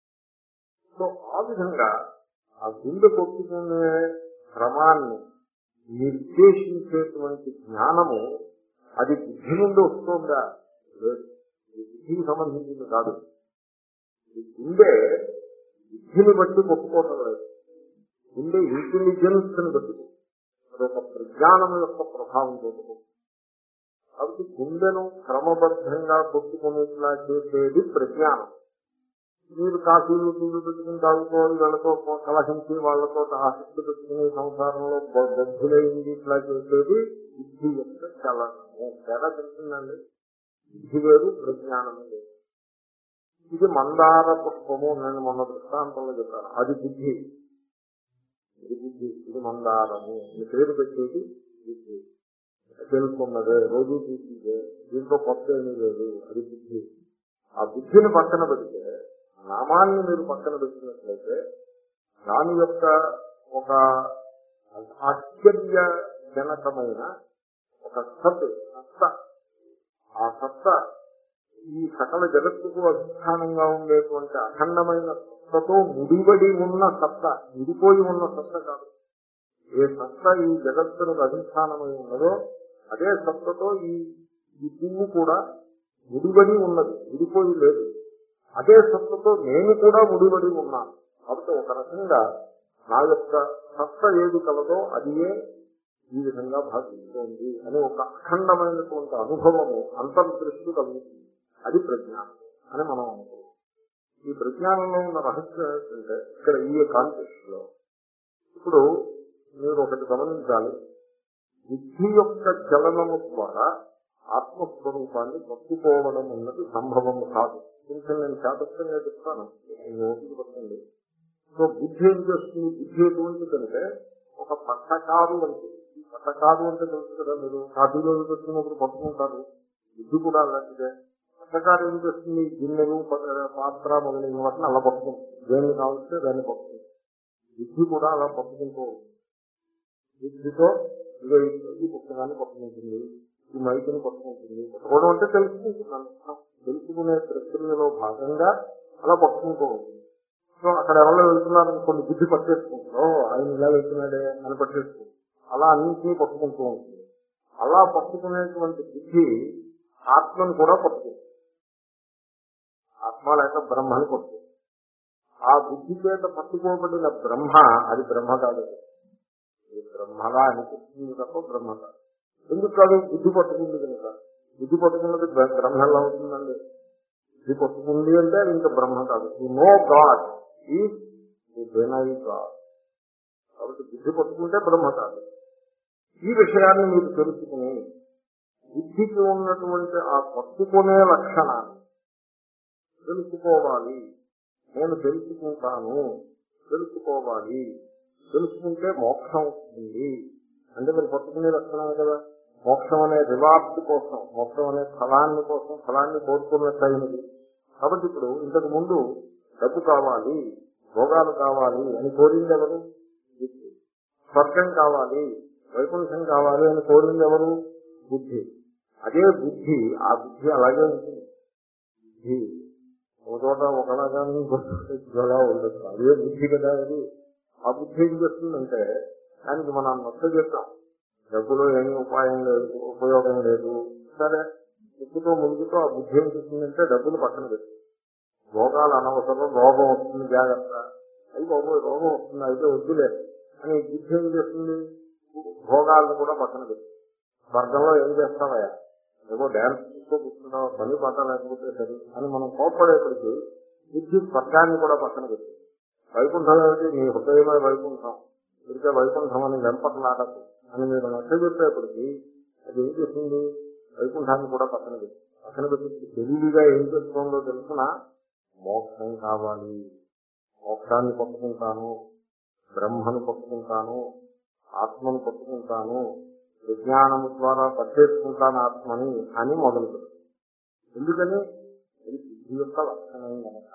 సో ఆ విధంగా ఆ గుండె కొట్టుకునే క్రమాన్ని నిర్దేశించేటువంటి జ్ఞానము అది బుద్ధి నుండి వస్తుందా? లేదు, బుద్ధికి సంబంధించింది కాదు. గుండె బుద్ధిని బట్టి కొట్టుకోవటం లేదు, గుండె ఇంటెలిజెన్స్ ని బట్టి అదొక ప్రజ్ఞానం యొక్క ప్రభావం కొట్టుకుంటుంది. కాబట్టి గుండెను క్రమబద్ధంగా కొట్టుకునేట్లా చేసేది ప్రజ్ఞానం. మీరు కాఫీలు టీలు పెట్టుకుని తాగుకోవాలి, వీళ్ళతో కలహించి వాళ్ళతో ఆసక్తి పెట్టుకునే సంసారంలో బద్ధులైంది ఇట్లా చేసేది బుద్ధి యొక్క చలనము. తేడా తెలుస్తుందండి. బుద్ధి వేరు, ప్రజ్ఞానము వేరు. ఇది మందార పుష్పము, నేను మొన్న దృష్టాంతంలో చెప్పాను. అది బుద్ధి, ఇది బుద్ధి. ఇది మందారము, ఈ పేరు పెట్టేది బుద్ధి. తెలుసుకున్నదే, రోజు చూసిందే, దీంట్లో కొత్త ఏమీ లేదు, అది బుద్ధి. ఆ బుద్ధిని పక్కన పెడితే నామాన్ని మీరు పక్కన పెట్టినట్లయితే దాని యొక్క ఒక ఆశ్చర్యజనకమైన ఒక సత్ సత్త, ఆ సత్త ఈ సకల జగత్తుకు అధిష్టానంగా ఉండేటువంటి అఖండమైన సత్తతో ముడివడి ఉన్న సత్త, విడిపోయి ఉన్న సత్త కాదు. ఏ సత్త ఈ జగత్తులకు అధిష్టానమై ఉన్నదో అదే సత్తతో ఈ ఈ పువ్వు కూడా ముడివడి ఉన్నది, విడిపోయి లేదు. అదే సత్తతో నేను కూడా ముడివడి ఉన్నాను. కాబట్టి ఒక రకంగా నా యొక్క సత్త ఏది కలదో అదియే ఈ విధంగా భాషిస్తోంది అని ఒక అఖండమైనటువంటి అనుభవము, అంతర్దృష్టి కలుగుతుంది. అది ప్రజ్ఞానం అని మనం అనుకోవాలి. ఈ ప్రజ్ఞానంలో ఉన్న రహస్యం ఏంటంటే ఇక్కడ ఈ కాన్టెక్స్ట్ లో ఇప్పుడు మీరు ఒకటి గమనించాలి. బుద్ధి యొక్క చలనము ద్వారా ఆత్మస్వరూపాన్ని పట్టుకోవడం అన్నది సంభవము కాదు. కొంచెం నేను శాతస్థంగా చెప్తాను, ఓపిక పట్టండి. సో బుద్ధి ఏం చేస్తుంది? బుద్ధి ఎటువంటిదంటే ఒక పట్టకారు వంటిది. ఈ పట్టకారు అంటే తెలుసు కదా, మీరు కాఫీలో పెట్టినప్పుడు పట్టుకుంటారు. బుద్ధి కూడా అలాంటిదే. పట్టకారు ఏం చేస్తుంది? గిన్నెలు, పాత్ర మొదలైన వాటిని అలా పట్టుకుంటుంది. దేన్ని కావలిస్తే దాన్ని పట్టుకుంటుంది. బుద్ధి కూడా అలా పట్టుకుంటూ బుద్ధితో ఇదో ఈ పుస్తకాన్ని పట్టుకుంటుంది, ఈ మైకుని పట్టుకుంటుంది. పట్టుకోవడం అంటే తెలుసుకుంటున్నాను, తెలుసుకునే ప్రక్రియలో భాగంగా అలా పట్టుకుంటూ ఉంటుంది. సో అక్కడ ఎవరో వెళ్తున్నారని కొన్ని బుద్ధి పట్టేసుకుంటారో ఆయన ఇలా వెళ్తున్నాడే అని పట్టేసుకుంటారు. అలా అన్నింటినీ పట్టుకుంటూ ఉంటుంది. అలా పట్టుకునేటువంటి బుద్ధి ఆత్మను కూడా పట్టుకుంటుంది. ఆత్మ లేక బ్రహ్మని పట్టుకుంటుంది. ఆ బుద్ధి చేత పట్టుకోబడిన బ్రహ్మ అది బ్రహ్మ కాదు. అది బ్రహ్మగా అనిపిస్తుంది తప్ప బ్రహ్మ కాదు. ఎందుకు కాదు? బుద్ధి పట్టుకుంది కనుక. బుద్ధి పట్టుకున్నది బ్రహ్మ ఎలా అవుతుందండి? బుద్ధి పట్టుకుంది అంటే అది ఇంకా బ్రహ్మ కాదు. You know God is the deny God. కాబట్టి బుద్ధి పట్టుకుంటే బ్రహ్మ కాదు. ఈ విషయాన్ని మీరు తెలుసుకుని బుద్ధికి ఉన్నటువంటి ఆ పట్టుకునే లక్షణాన్ని తెలుసుకోవాలి. నేను తెలుసుకుంటాను, తెలుసుకోవాలి, తెలుసుకుంటే మోక్షం వస్తుంది అంటే మీరు పట్టుకునే లక్షణమే కదా. మోక్షం అనే రివార్డ్ కోసం, మోక్షం అనే ఫలాన్ని కోసం, ఫలాన్ని కోరుకున్నట్లయినది. కాబట్టి ఇప్పుడు ఇంతకు ముందు డబ్బు కావాలి, భోగాలు కావాలి అని కోరింది ఎవరు? బుద్ధి. స్వర్గం కావాలి, వైకుంఠం కావాలి అని కోరింది ఎవరు? బుద్ధి. అదే బుద్ధి, ఆ బుద్ధి అలాగే ఉంటుంది. బుద్ధి ఒక చోట ఒకలాగా ఇంకోలా ఉండదు. అదే బుద్ధి కదా అది. ఆ బుద్ధి ఏం చేస్తుందంటే దానికి మనం నచ్చ చెప్తాం, డబ్బులో ఏమీ ఉపాయం లేదు, ఉపయోగం లేదు. సరే, ఉప్పుతో ములుగుతో ఆ బుద్ధి ఏం చేస్తుందంటే డబ్బులు పక్కన పెట్టి, రోగాలు అనవసరం, రోగం వస్తుంది జాగ్రత్త, అవి బాబు రోగం వస్తుంది అయితే వద్దులే అని బుద్ధి ఏం చేస్తుంది? భోగాలను కూడా పక్కన పెట్టి, స్వర్గంలో ఏం చేస్తావయ్యా, ఏవో డ్యాన్స్ చూస్తూ కూర్చున్నావు, పని పట్ట లేకపోతే సరే అని మనం కోప్పడేప్పటికీ బుద్ధి స్వర్గాన్ని కూడా పక్కన పెట్టి, వైకుంఠం ఏమిటి నీ హృదయమే వైకుంఠం, ఇదికే వైకుంఠం అని వెంపట్లాడకు అని మీరు నచ్చ చెప్పేప్పటికీ అది ఏం చేసింది? వైకుంఠాన్ని కూడా పక్కన పెట్టి పక్కన పెట్టి తెలివిగా ఏం చేస్తుందో తెలుసిన మోక్షం కావాలి, మోక్షాన్ని పట్టుకుంటాను, బ్రహ్మను పట్టుకుంటాను, ఆత్మను పట్టుకుంటాను, విజ్ఞానము ద్వారా పట్టేసుకుంటాను ఆత్మని అని మొదలు పెడుతుంది. ఎందుకని? ఇది బుద్ధి యొక్క లక్షణం కనుక.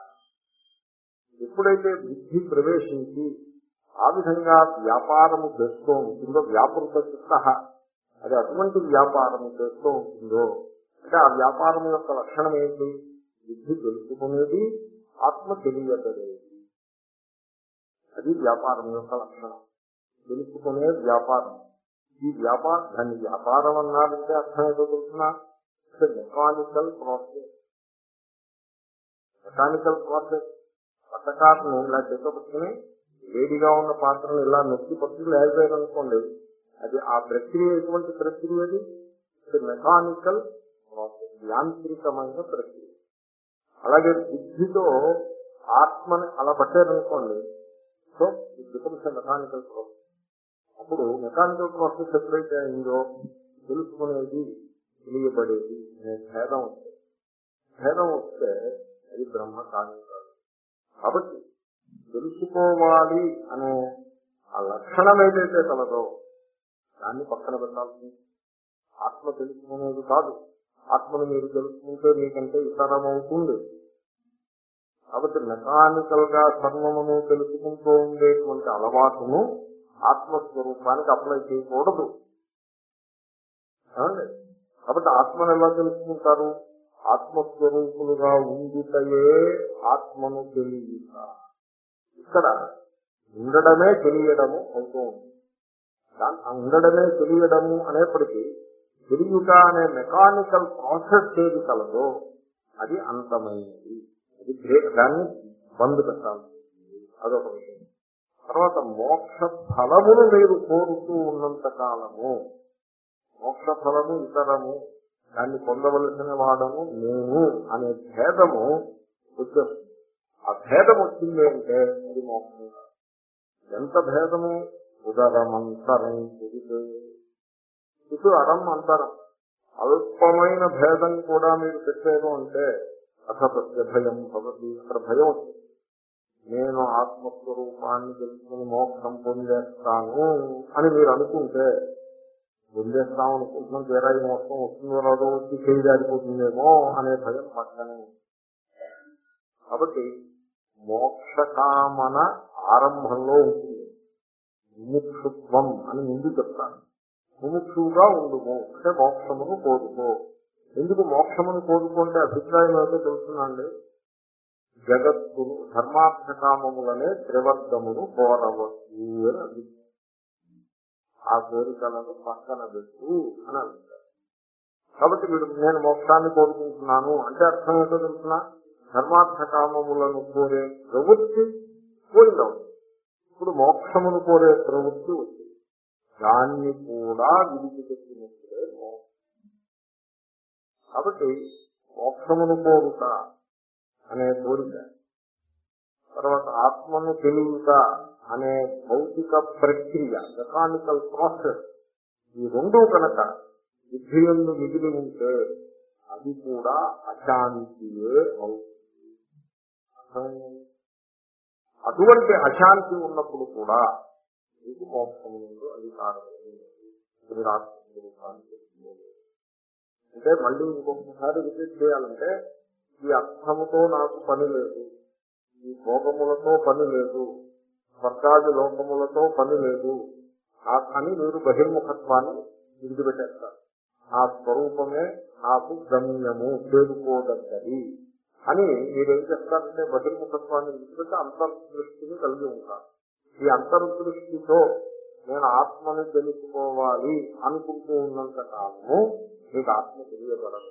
ఎప్పుడైతే బుద్ధి ప్రవేశించి ఆ విధంగా వ్యాపారము చేస్తూ ఉంటుందో, వ్యాపృత చిత్త అది అటువంటి వ్యాపారము చేస్తూ ఉంటుందో, అంటే ఆ వ్యాపారం యొక్క లక్షణం ఏంటి? బుద్ధి తెలుసుకునేది, ఆత్మ తెలియబడేది. అది వ్యాపారం యొక్క లక్షణం. తెలుసుకునే వ్యాపారం. ఈ వ్యాపారం, దాన్ని వ్యాపారం అన్నారంటే అర్థం ఏదో తెలుసునా? It's mechanical process. Mechanical process. పట్టకారుని ఇలా చేతపట్టుకుని వేడిగా ఉన్న పాత్రను ఇలా నొక్కి పట్టుకుని లేకపోయారనుకోండి, అది ఆ ప్రక్రియ ఎటువంటి ప్రక్రియ? అది ఇట్స్ మెకానికల్ ప్రాసెస్, యాంత్రికమైన ప్రక్రియ. అలాగే బుద్ధితో ఆత్మని అలా పట్టారనుకోండి, so it becomes a mechanical process. అప్పుడు మెకానికల్ ప్రాసెస్ ఎప్పుడైతే అయిందో తెలుసుకునేది, తెలియబడేది అనే భేదం వస్తుంది. భేదం వస్తే అది బ్రహ్మ కాని కాదు. కాబట్టి తెలుసుకోవాలి అనే ఆ లక్షణం ఏదైతే కలదో దాన్ని పక్కన పెట్టాల్సింది. ఆత్మ తెలుసుకునేది కాదు. ఆత్మను మీరు తెలుసుకుంటే మీకంటే ఇతరమవుతుంది. కాబట్టి మెకానికల్ గా సర్వమును తెలుసుకుంటూ ఉండేటువంటి అలవాటును ఆత్మస్వరూపానికి అప్లై చేయకూడదు. కాబట్టి ఆత్మను ఎలా తెలుసుకుంటారు? ఆత్మస్వరూపులుగా ఉండుటయే ఆత్మను తెలియట. ఇక్కడ ఉండడమే తెలియడము అవుతూ ఉంది. దాని ఉండడమే తెలియడము అనేప్పటికీ తెలియట అనే మెకానికల్ ప్రాసెస్ ఏది కలదో అది అంతమైనది. అది దాన్ని బంద్ పెట్టాలి. అదొక విషయం. తర్వాత మోక్ష ఫలమును మీరు కోరుతూ ఉన్నంత కాలము, మోక్ష ఫలము ఇతరము, దాన్ని పొందవలసిన వాడము నేను అనే భేదము వచ్చేస్తుంది. ఆ భేదం వచ్చింది అంటే అది మోక్షం. ఎంత భేదము? ఉదరమంతరం తిరిగే ఇటు అరం అంతరం. అల్పమైన భేదం కూడా మీరు పెట్టారు అంటే అసతస్య భయం భవతి. అక్కడ భయం వస్తుంది. నేను ఆత్మస్వరూపాన్ని తెలుసుకుని మోక్షం పొందేస్తాను అని మీరు అనుకుంటే, పొందేస్తాం అనుకుంటున్నాం, తీరా ఈ మోక్షం వస్తుందో రాదో, వచ్చి చేయి జారిపోతుందేమో అనే భయం పక్కనే ఉంది. కాబట్టి మోక్షకామన ఆరంభంలో ఉంటుంది. ముముక్షుత్వం అని ముందు చెప్తాను. ముముక్షువుగా ఉండుము అంటే మోక్షమును కోరుకో. ఎందుకు మోక్షమును కోరుకుంటే అభిప్రాయం ఏదో తెలుస్తుందండి. జగత్తును ధర్మార్థకామములనే త్రివర్గమును కోరవచ్చు అని అభిప్రాయం. ఆ కోరికలను పక్కన పెట్టు అని అభిప్రాయం. కాబట్టి మీరు నేను మోక్షాన్ని కోరుకుంటున్నాను అంటే అర్థం ఏంటో తెలుసునా, ధర్మార్థకామములను కోరే ప్రవృత్తి పోయిందవుతుంది. ఇప్పుడు మోక్షమును కోరే ప్రవృత్తి వచ్చింది. దాన్ని కూడా విడిచిపెట్టినట్లే మోక్షం. కాబట్టి మోక్షమును కోరుట అనే కోరిక, తర్వాత ఆత్మను తెలియట అనే భౌతిక ప్రక్రియ, మెకానికల్ ప్రాసెస్, ఈ రెండూ కనుక బుద్ధియందు మిగిలి ఉంటే అది కూడా అశాంతియే అవుతుంది. అటువంటి అశాంతి ఉన్నప్పుడు కూడా మీకు మోక్షం నుండి అధికారం మీరు ఆత్మస్వరూపాన్ని తెలుసుకోలేదు. అంటే మళ్ళీ ఇంకొకసారి రిపీట్ చేయాలంటే, ఈ అర్థముతో నాకు పని లేదు, ఈ భోగములతో పని లేదు, స్వర్గాది లోకములతో పని లేదు అని మీరు బహిర్ముఖత్వాన్ని విడిచిపెట్టేస్తారు. ఆ స్వరూపమే నాకు గమ్యము, చేరుకోదగ్గది అని మీరేం చేస్తారంటే బహిర్ముఖత్వాన్ని విడిచిపెట్టి అంతర్దృష్టిని కలిగి ఉంటారు. ఈ అంతర్దృష్టితో నేను ఆత్మని తెలుసుకోవాలి అనుకుంటూ ఉన్నంత కాలము మీకు ఆత్మ తెలియబడదు.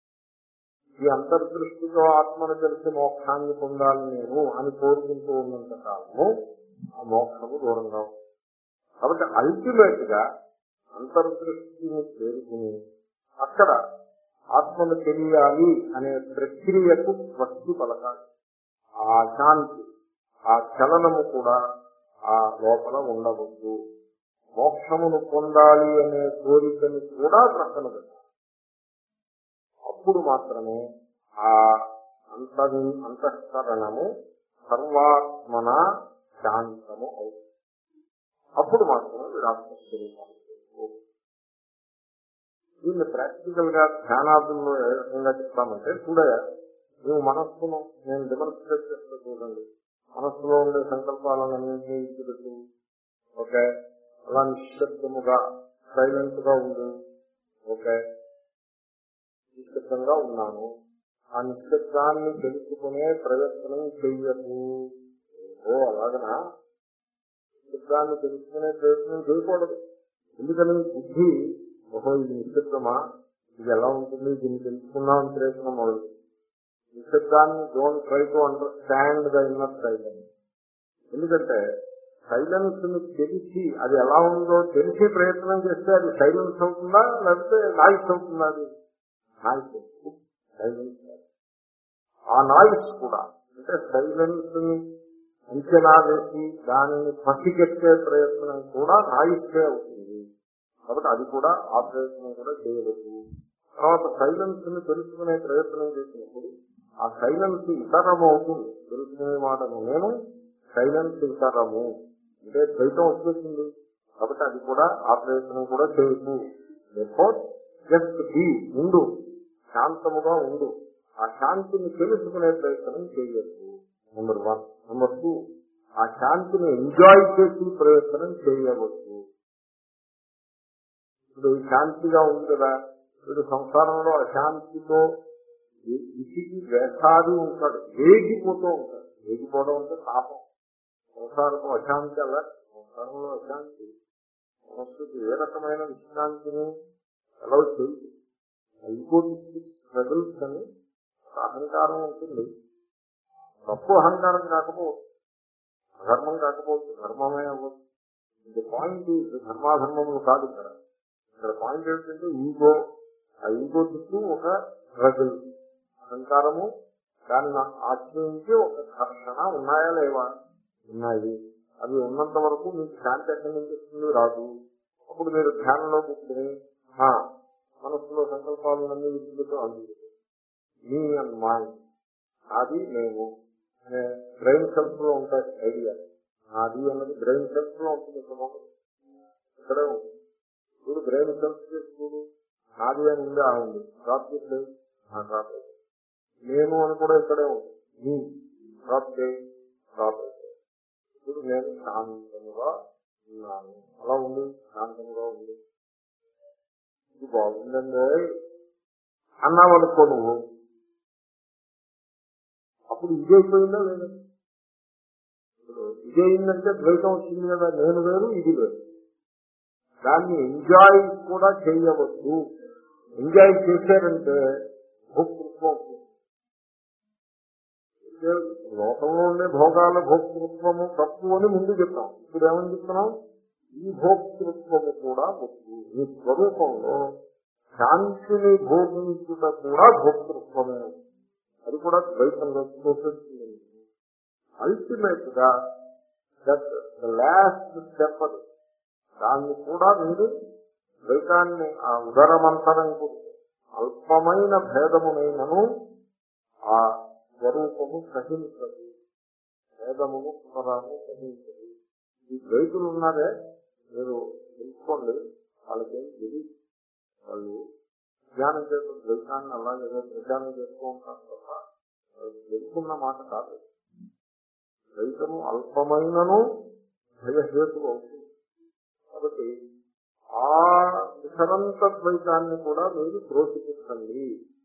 ఈ అంతర్దృష్టితో ఆత్మను తెలిసి మోక్షాన్ని పొందాలి నేను అని కోరుకుంటూ ఉన్నంత కాలము ఆ మోక్షము దూరంగా ఉంది. కాబట్టి అల్టిమేట్ గా అంతర్దృష్టిని చేరుకుని అక్కడ ఆత్మను తెలియాలి అనే ప్రక్రియకు స్వస్తి పలకాలి. ఆ శాంతి, ఆ చలనము కూడా ఆ లోపల ఉండవద్దు. మోక్షమును పొందాలి అనే కోరికను కూడా ప్రక్కన పెట్టాలి. అప్పుడు మాత్రమే ఆ అంతరి అంతఃకరణము సర్వాత్మన శాంతము అవుతుంది. అప్పుడు మాత్రమే మీరు ఆత్మస్వరూపాన్ని తెలుసుకోవాలి. దీన్ని ప్రాక్టికల్ గా ధ్యానాదుల్లో ఏ రకంగా చెప్తామంటే, చూడయ నువ్వు మనస్సును నేను డెమోన్స్ట్రేట్ చేస్తూ చూడండి, మనస్సులో ఉండే సంకల్పాలన్నింటినీ ఇచ్చిపెట్టు. ఓకే, అలా నిశ్శబ్దముగా సైలెంట్ గా ఉండు. ఓకే, నిశ్శబ్దంగా ఉన్నాను, ఆ నిశ్శబ్దాన్ని తెలుసుకునే ప్రయత్నం చెయ్యకు. ఓ అలాగనా, నిశ్శబ్దాన్ని తెలుసుకునే ప్రయత్నం చేయకూడదు. ఎందుకని బుద్ధి ఓహో ఇది నిశ్శబ్దమా, ఇది ఎలా ఉంటుంది, దీన్ని తెలుసుకున్నాం ప్రయత్నం మొదలు. నిశ్శబ్దాన్ని don't try to understand the inner silence. ఎందుకంటే సైలెన్స్ ని తెలిసి అది ఎలా ఉందో తెలిసి ప్రయత్నం చేస్తే అది సైలెన్స్ అవుతుందా లేకపోతే నాయిస్ అవుతుందా? అది నాయిస్, సైలెన్స్. ఆ నాయిస్ కూడా అంటే సైలెన్స్ ని అంచనా వేసి దానిని పసిగట్టే ప్రయత్నం కూడా నాయిస్ే అవుతుంది. కాబట్టి అది కూడా ఆ ప్రయత్నం కూడా చేయలేదు. తర్వాత సైలెన్స్ ని తెలుసుకునే ప్రయత్నం చేసినప్పుడు ఆ సైలెన్స్ ఇతరము అవుతుంది. తెలుసుకునే మాటను నేను, సైలెన్స్ ఇతరము అంటే ద్వైతం వచ్చేసింది. కాబట్టి అది కూడా ఆ ప్రయత్నం కూడా చేయదు. జస్ట్ బీ, ఉండు, శాంతముగా ఉండు. ఆ శాంతిని తెలుసుకునే ప్రయత్నం చేయొద్దు. Number one. నెంబర్ టూ, ఆ శాంతిని ఎంజాయ్ చేసి ప్రయత్నం చేయవచ్చు. ఇప్పుడు శాంతిగా ఉంది కదా, వీడు సంసారంలో అశాంతితో విసిగి వేసారి ఉంటాడు, వేగిపోతూ ఉంటాడు. వేగిపోవడం అంటే పాపం. సంసారంలో అశాంతి అలా, సంసారంలో అశాంతి మనస్సుకి ఏ రకమైన విశ్రాంతిని ఎలా చేయదు. ఈగోటిస్టిక్ స్ట్రగుల్స్ అని అహంకారం ఉంటుంది. తప్పు అహంకారం కాకపోవచ్చు, అధర్మం కాకపోవచ్చు, ధర్మమే అవ్వచ్చు. ఇది పాయింట్ ధర్మాధర్మములు కాదు ఇక్కడ. ఇక్కడ పాయింట్ ఏంటంటే ఈగో. ఆ ఈగో చుట్టూ ఒక స్ట్రగుల్, అహంకారము, దాన్ని ఆశ్రయించి ఒక ఘర్షణ ఉన్నాయా లేవా? ఉన్నాయి. అవి ఉన్నంత వరకు మీకు శాంతి ఎక్కడి నుంచి వస్తుంది? రాదు. అప్పుడు మీరు ధ్యానంలో కూర్చుని మనసులో సంకల్పాలన్నీ విడిచిపెట్టు అందుకు మీ అండ్ మైండ్, అది మేము అనే బ్రెయిన్ సెల్స్ లో ఉంటాయి ఐడియా. అది అన్నది బ్రెయిన్ సెల్స్ లో ఉంటుంది, ఇక్కడే ఉంటుంది. ఇప్పుడు బ్రెయిన్ సెల్స్ చూడు, నాది అని ఉంది, ఆ ఉంది, డ్రాప్ చేయలేదు, డ్రాప్ అయ్యింది. నేను అని కూడా ఇక్కడే ఉంది, మీ డ్రాప్ చేయి, డ్రాప్ అయిపోయి. ఇప్పుడు నేను శాంతంగా ఉన్నాను, అలా ఉంది, శాంతంగా ఉంది. ఇది బాగుందండి అన్నావనుకో నువ్వు, అప్పుడు ఇదైపోయిందా లేదా? ఇప్పుడు ఇదైందంటే ద్వైతం వచ్చింది కదా, నేను వేరు ఇది వేరు. దాన్ని ఎంజాయ్ కూడా చేయవద్దు. ఎంజాయ్ చేశారంటే భోక్తృత్వం అవుతుంది. లోకంలో ఉండే భోగాల భోక్తృత్వము తప్పు అని ముందు చెప్తాం. ఇప్పుడు ఏమని చెప్తున్నాం? ఈ భోక్తృత్వము కూడా వద్దు. ఈ స్వరూపంలో శాంతిని భోగించుట కూడా భోక్తృత్వమే. అది కూడా ద్వైతంలో చూపిస్తుంది. అల్టిమేట్ గా దట్ లాస్ట్ స్టెప్ అది. దాన్ని కూడా మీరు ద్వైతాన్ని ఆ ఉదరమంతరం అల్పమైన భేదమునైనను ఆ స్వరూపము సహించదు, భేదమును పునరాము సహించదు. ఈ ద్వైతులు ఉన్నారే, మీరు తెలుసుకోండి, వాళ్ళకేం తెలియదు. వాళ్ళు జ్ఞానం చేసిన ద్వైతాన్ని అలాగే ప్రచారం చేస్తూ ఉంటారు తప్ప తెలుసుకున్న మాట కాదు. ద్వైతము అల్పమైనను భయహేతు అవుతుంది. కాబట్టి ఆ విసరంత ద్వైతాన్ని కూడా మీరు త్రోసిపుచ్చండి.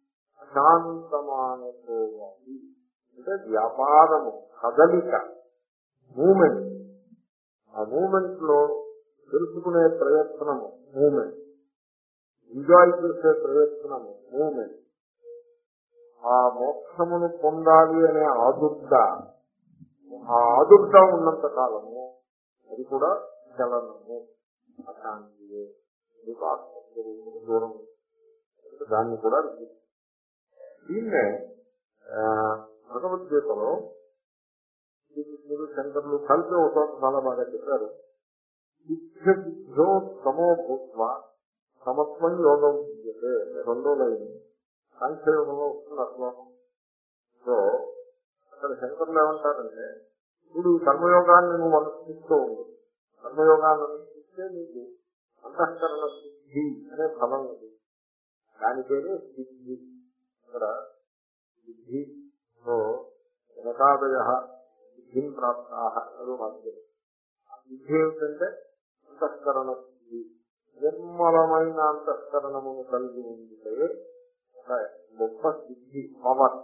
అశాంతమానకోవాలి అంటే వ్యాపారము, కదలిక, మూమెంట్. ఆ మూమెంట్ లో తెలుసుకునే ప్రయత్నము మూమెంట్, ఎంజాయ్ చేసే ప్రయత్నము మూమెంట్, ఆ మోక్షమును పొందాలి అనే ఆదుర్ద, ఆ ఆదుర్ద ఉన్నంత కాలము అది కూడా చలనము, అశాంతియే. మీకు ఆత్మస్వరూపము దూరం, దాన్ని కూడా దీన్నే భగవద్గీతలో మీరు శంకర్లు కలిపి ఒక చాలా బాగా చెప్పారు. సిద్ధ్యో సమో భూత్వ సమత్వం యోగం విద్యతే. రెండో లైన్ సాంఖ్యయోగంలో వస్తుంది అట్లా. సో అక్కడ శంకర్లు ఏమంటారంటే, ఇప్పుడు కర్మయోగాన్ని నువ్వు అనుష్ఠిస్తూ ఉండు. కర్మయోగాన్ని అనుష్ఠిస్తే నీకు అంతఃకరణ సిద్ధి అనే ఫలం ఉంది. దాని పేరే సిద్ధి. ఇక్కడ సిద్ధిలో వెనకాదయ సిద్ధిం ప్రాప్తా అదో వాక్యం. ఆ సిద్ధి ఏమిటంటే అంతఃకరణ సిద్ధి, నిర్మలమైన అంతఃకరణమును కలిగి ఉంటే ఒక గొప్ప సిద్ధి, పవర్.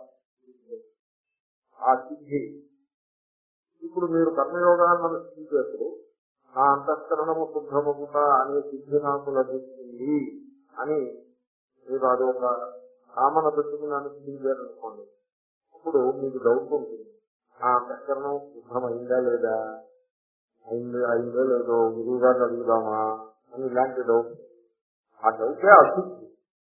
ఆ సిద్ధి ఇప్పుడు మీరు కర్మయోగాన్ని అనుష్ఠించేప్పుడు ఆ అంతఃకరణము శుద్ధమగుట అనే సిద్ధి నాకు లభిస్తుంది అని మీరు అదొక కామన పెట్టుకుని అనుష్ఠించారనుకోండి. అప్పుడు మీకు డౌట్ ఉంటుంది, ఆ అంతఃకరణం శుద్ధమైందా లేదా, అయింది అయిందో లేదో గురువు గారిని అడుగుదామా అని ఇలాంటి డౌట్. ఆ డౌటే అశుద్ధి.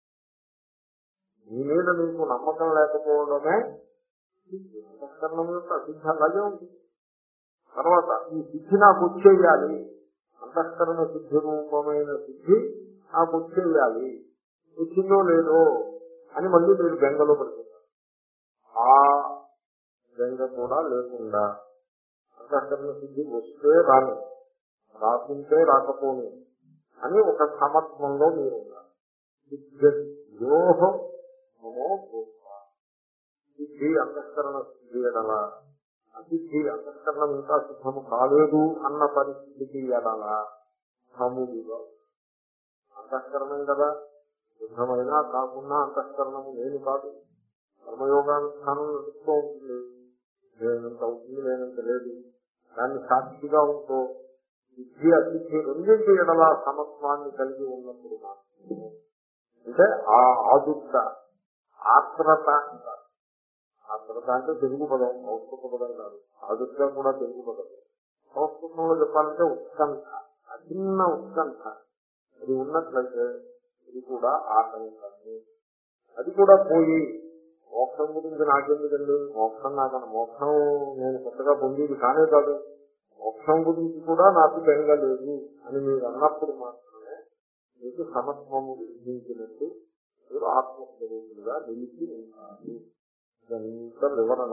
మీ మీద మీకు నమ్మకం లేకపోవడమే అంతఃకరణం యొక్క అశుద్ధి. అలాగే ఉంటుంది. తర్వాత ఈ సిద్ధి నాకు వచ్చేయాలి, అంతఃకరణ సిద్ధి రూపమైన సిద్ధి నాకు వచ్చేయాలి, వచ్చిందో లేదో అని మళ్ళీ మీరు బెంగలో పడుతున్నారు. ఆ బెంగ కూడా లేకుండా అంతఃకరణ సిద్ధి వస్తే రాని, రాకుంటే రాకపోను అని ఒక సమత్వంలో మీరు ఉన్నారు. సిద్ధ్యోహం మమో భూత్వ. సిద్ధి అంతఃకరణ సిద్ధి ఎడల, అసిద్ధి అంతఃకరణం ఇంకా సిద్ధము కాలేదు అన్న పరిస్థితి ఎడల సముడిగా. అంతఃకరణం కదా, సిద్ధమైనా కాకుండా అంతఃకరణము నేను కాదు. కర్మయోగానుష్ఠానం నడుస్తూ ఉంటుంది, నేనంత అవుతుంది నేనంత లేదు. దాన్ని సాక్షిగా ఉంటూ సిద్ధి అసిద్ధి రెండింటి ఎడల సమత్వాన్ని కలిగి ఉన్నప్పుడు మాత్రమే, అంటే ఆ ఆదుర్త, ఆత్రత అంటారు. ఆత్రత అంటే తెలుగు పదం, సంస్కృత పదం కాదు. ఆదుర్త కూడా తెలుగు పదం. సంస్కృతంలో చెప్పాలంటే ఉత్కంఠ, అచిన్న ఉత్కంఠ అది ఉన్నట్లయితే ఇది కూడా ఆటంకమే. అది కూడా పోయి మోక్షం గురించి నాకెందుకండి, మోక్షం నాకన్నా, మోక్షం నేను కొత్తగా పొందేది కానే కాదు, మోక్షం గురించి కూడా నాకు బెంగ లేదు అని మీరు అన్నప్పుడు మాత్రమే మీకు సమత్వము విధించినట్టు మీరు ఆత్మస్వరూపులుగా నిలిచి ఉంటారు. ఇదంత వివరణ.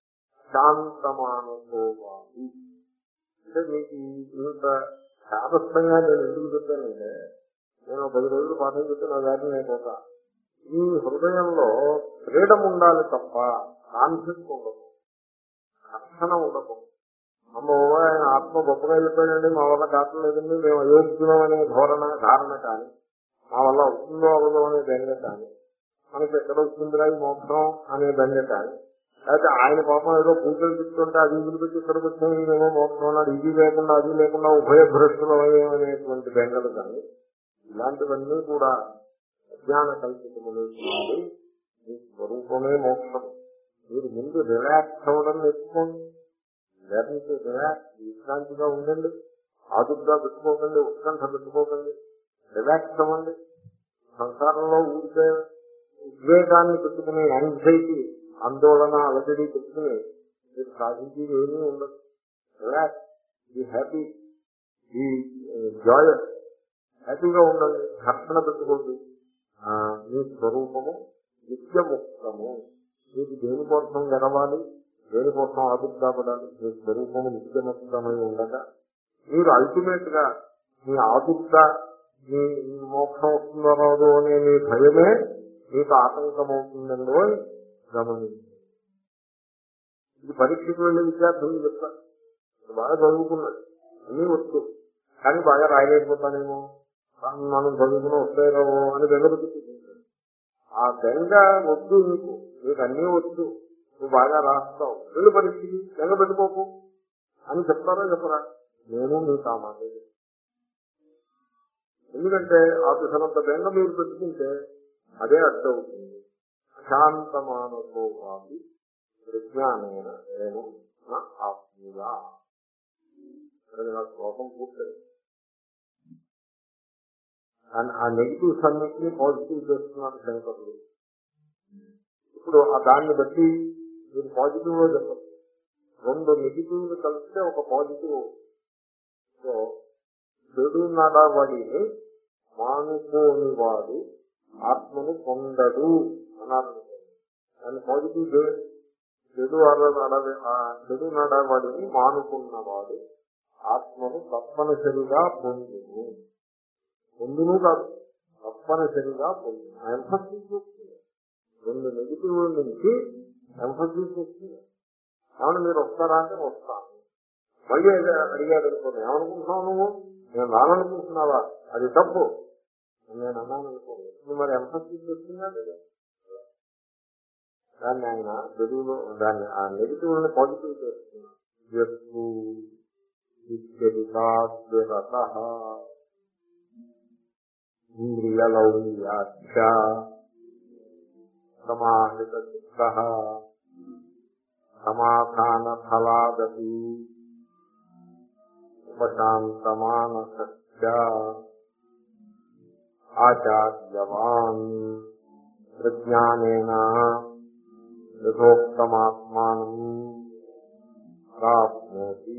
శాంతమానసోవాది అంటే మీకు ఇంత శాదస్తంగా నేను ఎందుకు చెప్పానంటే, నేను పది రోజులు పాఠం చెప్తే నా దారిని అయిపోతా. ఈ హృదయంలో ఫ్రీడమ్ ఉండాలి తప్ప కాన్ఫ్లిక్ట్ ఉండదు, ఘర్షణ ఉండదు. అమ్మ ఆయన ఆత్మ గొప్పగా చెప్పాడండి, మా వల్ల కావట్లేదండి, మేము అయోగ్యం అనే ధోరణ ధారణ కానీ, మా వల్ల అవుతుందో అవ్వదో అనే బెంగ కానీ, మనకి ఎక్కడ వస్తుందిరా ఈ మోక్షం అనే బెంగ కానీ, అయితే ఆయన పాపం ఏదో పూజలు చెప్తుంటే అది ఇల్లు పెట్టి ఇక్కడికి వచ్చాము ఇదేమో మోక్షం అన్నాడు, ఇది లేకుండా అది లేకుండా ఉభయ భ్రష్టులు అనేటువంటి బెంగలు కానీ, ఇలాంటివన్నీ కూడా అజ్ఞాన కల్పితములేటువంటి మీ స్వరూపమే మోక్షం. మీరు ముందు రిలాక్స్ అవ్వడం నేర్చుకోండి, లేకపోతే రిలాక్స్ విశ్రాంతిగా ఉండండి, ఆదుగ్గా పెట్టుకోకండి, ఉత్కంఠ పెట్టుకోకండి, రిలాక్స్ అవ్వండి. సంసారంలో ఊరికే ఉద్వేగాన్ని పెట్టుకుని యాంగ్జైటీ ఆందోళన అలజడి పెట్టుకుని మీరు సాధించేది ఏమీ ఉండదు. Relax, be happy, be joyous, హ్యాపీగా ఉండండి, ఘర్షణ పెట్టుకోండి. మీ స్వరూపము నిత్యముక్తము. మీకు దేనికోసం గెలవాలి, దేనికోసం ఆదుర్దాపడాలి, మీ స్వరూపము నిత్యముక్తమై ఉండగా మీరు అల్టిమేట్ గా మీ ఆదుర్ద మీ మోక్షం వస్తుందో రాదు అనే మీ భయమే మీకు ఆటంకమవుతుందండో గమనించండి. ఇది పరీక్షకు వెళ్ళే విద్యార్థులు చెప్తారు, బాగా చదువుకున్నాడు, అన్నీ వచ్చు, కానీ బాగా రాయలేకపోతానేమో, మనం చదువుకుని వస్తాయేమో అని బెంగ పెట్టుకుంటాడు. ఆ బెంగ వద్దు, నీకు నీకు అన్నీ వచ్చు, నువ్వు బాగా రాస్తావు, వెళ్ళి పరీక్షకి బెంగ పెట్టుకోకు అని చెప్తారా చెప్పరా? నేను మీకు ఆ మాట. ఎందుకంటే ఆ పిసరంత బెంగ మీరు పెట్టుకుంటే అదే అడ్డవుతుంది. శాంతమానసోవాది ప్రజ్ఞానేన నేను నా ఆత్మీయ. నా శ్లోకం పూర్తయింది. ఆ నెగిటివ్స్ అన్నింటినీ పాజిటివ్ చేస్తున్నారు శంకరులు. ఇప్పుడు ఆ దాన్ని బట్టి మీరు పాజిటివ్ లో చెప్పచ్చు. రెండు నెగిటివ్లు కలిస్తే ఒక పాజిటివ్. సో చెడు నడవడిని మానుకోని వాడు ఆత్మను పొందడు అన్నారు. దాన్ని పాజిటివ్ చేయండి. చెడు అడవి చెడు నడవడిని మానుకున్నవాడు ఆత్మను తప్పనిసరిగా పొందును. పొందును కాదు, తప్పనిసరిగా పొందును. ఎంఫసిస్ వస్తుంది. రెండు నెగిటివ్ నుంచి ఎంఫసిస్ వస్తుంది. ఏమన్నా మీరు వస్తారా అంటే వస్తాను. మళ్ళీ అడిగాడు అనుకోండి, ఏమనుకుంటున్నావు నువ్వు, నేను రాననుకుంటున్నావా, అది తప్పు నేను అన్నాను అనుకోండి, నువ్వు మరి ఎంఫసిస్ వస్తుందా లేదా? దాన్ని ఆయన తెలుగులో దాన్ని ఆ నెగిటివ్ పాజిటివ్ చేస్తున్నాడు. ఇంద్రియలౌల్యాఖ్య సమాహిత చిత్త సమాధాన ఫలాదపి ఉపశాంతమానసస్య ఆచార్యవాన్ ప్రజ్ఞానేన యథోక్తమాత్మానం ప్రాప్నోతి.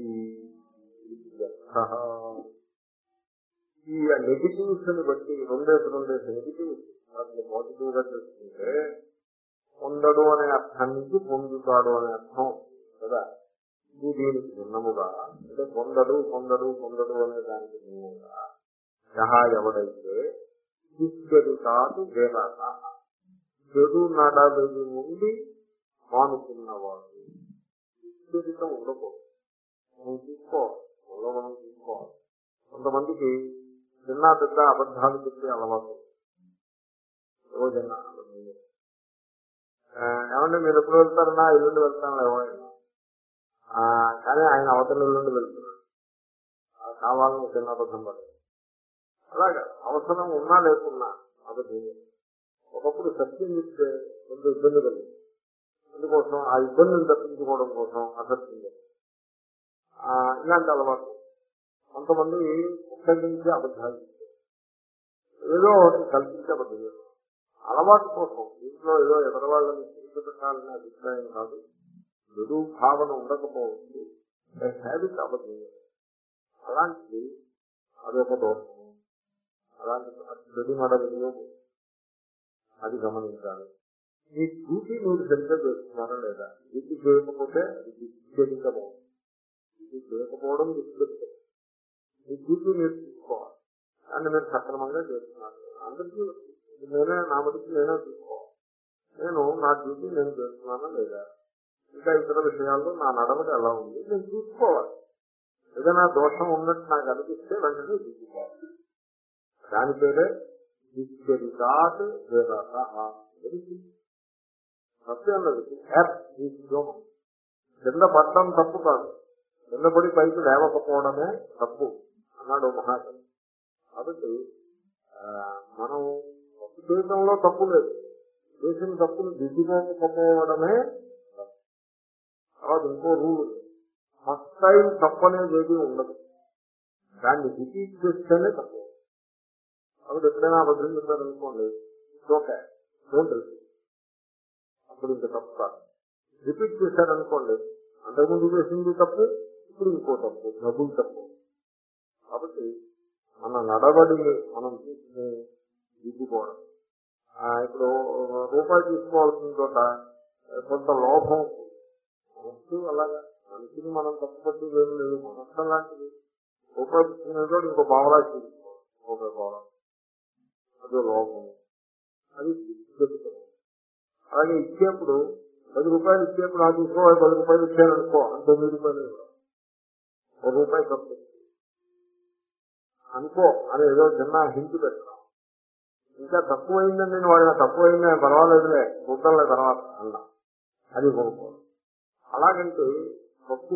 ఈ నెగిటివ్స్ ని బట్టి రెండేసి రెండేసి నెగిటివ్స్ వాటిని పాజిటివ్ గా చేసుకుంటే పొందడు అనే అర్థం నుంచి పొందుతాడు అనే అర్థం కదా. ఇది దీనికి భిన్నముగా అంటే పొందడు పొందడు పొందడు అనే దానికి భిన్నంగా యహా ఎవడైతే ఇచ్చది కాదు వేరాక చెడు నడవడి నుండి మానుకున్నవాడు. ఇచ్చరితం ఉండకూడదు, మనం తీసుకోవాలి, మనం మనం తీసుకోవాలి. కొంతమందికి చిన్న పెద్ద అబద్ధాలు చెప్పే అలవాటు. రోజన్నా ఏమంటే మీరు ఎప్పుడు వెళ్తారన్నా, ఎల్లుండి వెళ్తాను ఏమైనా, కానీ ఆయన అవతల ఎల్లుండి వెళ్తున్నాడు, కావాలని చిన్న అబద్ధం పడదు. అలాగా అవసరం ఉన్నా లేకున్నా అబద్ధం. ఒకప్పుడు సత్యం చెప్తే కొంచెం ఇబ్బంది కలిగింది. అందుకోసం ఆ ఇబ్బందిని తప్పించుకోవడం కోసం అసత్యం చేస్తారు. ఇలాంటి అలవాటు. కొంతమంది ఉపయోగించి అబద్ధాలు ఏదో ఒకటి కల్పించి అబద్ధం చేస్తారు. అలవాటు కోసం ఇంట్లో ఏదో ఎదరవాళ్ళని చూపెట్టాలనే అభిప్రాయం కాదు, ఎదురు భావన ఉండకపోవచ్చు, హ్యాబిట్ అబద్ధం. అలాంటిది అదొక దోషం. అలాంటి చెడు నడవడిలో అది గమనించాలి. మీ డ్యూటీ మీరు సరిగ్గా చేస్తున్నారా లేదా? డ్యూటీ చేయకపోతే అది దుష్కరించడం, డ్యూటీ చేయకపోవడం దుష్కరించడం. మీ డ్యూటీ మీరు చూసుకోవాలి, దాన్ని మీరు సక్రమంగా చేస్తున్నారు. అందరికీ నేనే నా బట్టి నేనే చూసుకోవాలి, నేను నా డ్యూటీ నేను చేస్తున్నానా లేదా, ఇంకా ఇతర విషయాల్లో నా నడవడి ఎలా ఉంది నేను చూసుకోవాలి. ఏదైనా దోషం ఉన్నట్టు నాకు అనిపిస్తే వెంటనే చూసుకోవాలి. దాని పేరే దుష్కరితాత్ వేదాత. సత్యం లేదు. కింద పడటం తప్పు కాదు, కింద పడి పైకి లేవకపోవడమే తప్పు అన్నాడు మహాకవి. కాబట్టి మనం తప్పు చేయడంలో తప్పు లేదు, చేసిన తప్పును దిద్దుకోకపోవడమే తప్పు. తర్వాత ఇంకో రూల్, ఫస్ట్ టైం తప్పు అనేది ఏది ఉండదు, దాన్ని రిపీట్ చేస్తేనే తప్పు. కాబట్టి ఎప్పుడైనా అబద్ధం చెప్పారనుకోండి, ఓకే డోంట్ రిపీట్, అప్పుడు ఇంకా తప్పు కాదు. రిపీట్ చేశారనుకోండి, అంతకుముందు చేసింది తప్పు, ఇప్పుడు ఇంకో తప్పు, డబుల్ తప్పు. కాబట్టి మన నడవడిని మనం తీసుకుని దిద్దుకోవడం. ఇప్పుడు రూపాయి తీసుకోవాల్సిన చోట కొంత లోభం వస్తూ అలాగా మనిషిని మనం తప్పుపట్టి ఏమి లేదు, నష్టం లాంటిది. రూపాయి తీసుకునే చోట ఇంకో బావలా తీసుకోవాలి, రూపాయి బావలా, అదో లోభం, అది చెప్తున్నాం. అలాగే ఇచ్చేప్పుడు పది రూపాయలు ఇచ్చేప్పుడు ఆ తీసుకోవాలి, పది రూపాయలు ఇచ్చాననుకో అని తొమ్మిది రూపాయలు ఇవ్వడం, ఒక రూపాయి తప్పు అనుకో అని ఏదో చిన్న హింట్ పెట్టడం. ఇంకా తక్కువైందని నేను వాడిన తక్కువైందే పర్వాలేదులే చూద్దాంలే తర్వాత అన్నా, అది కొనుక్కోవడం. అలాగంటే తప్పు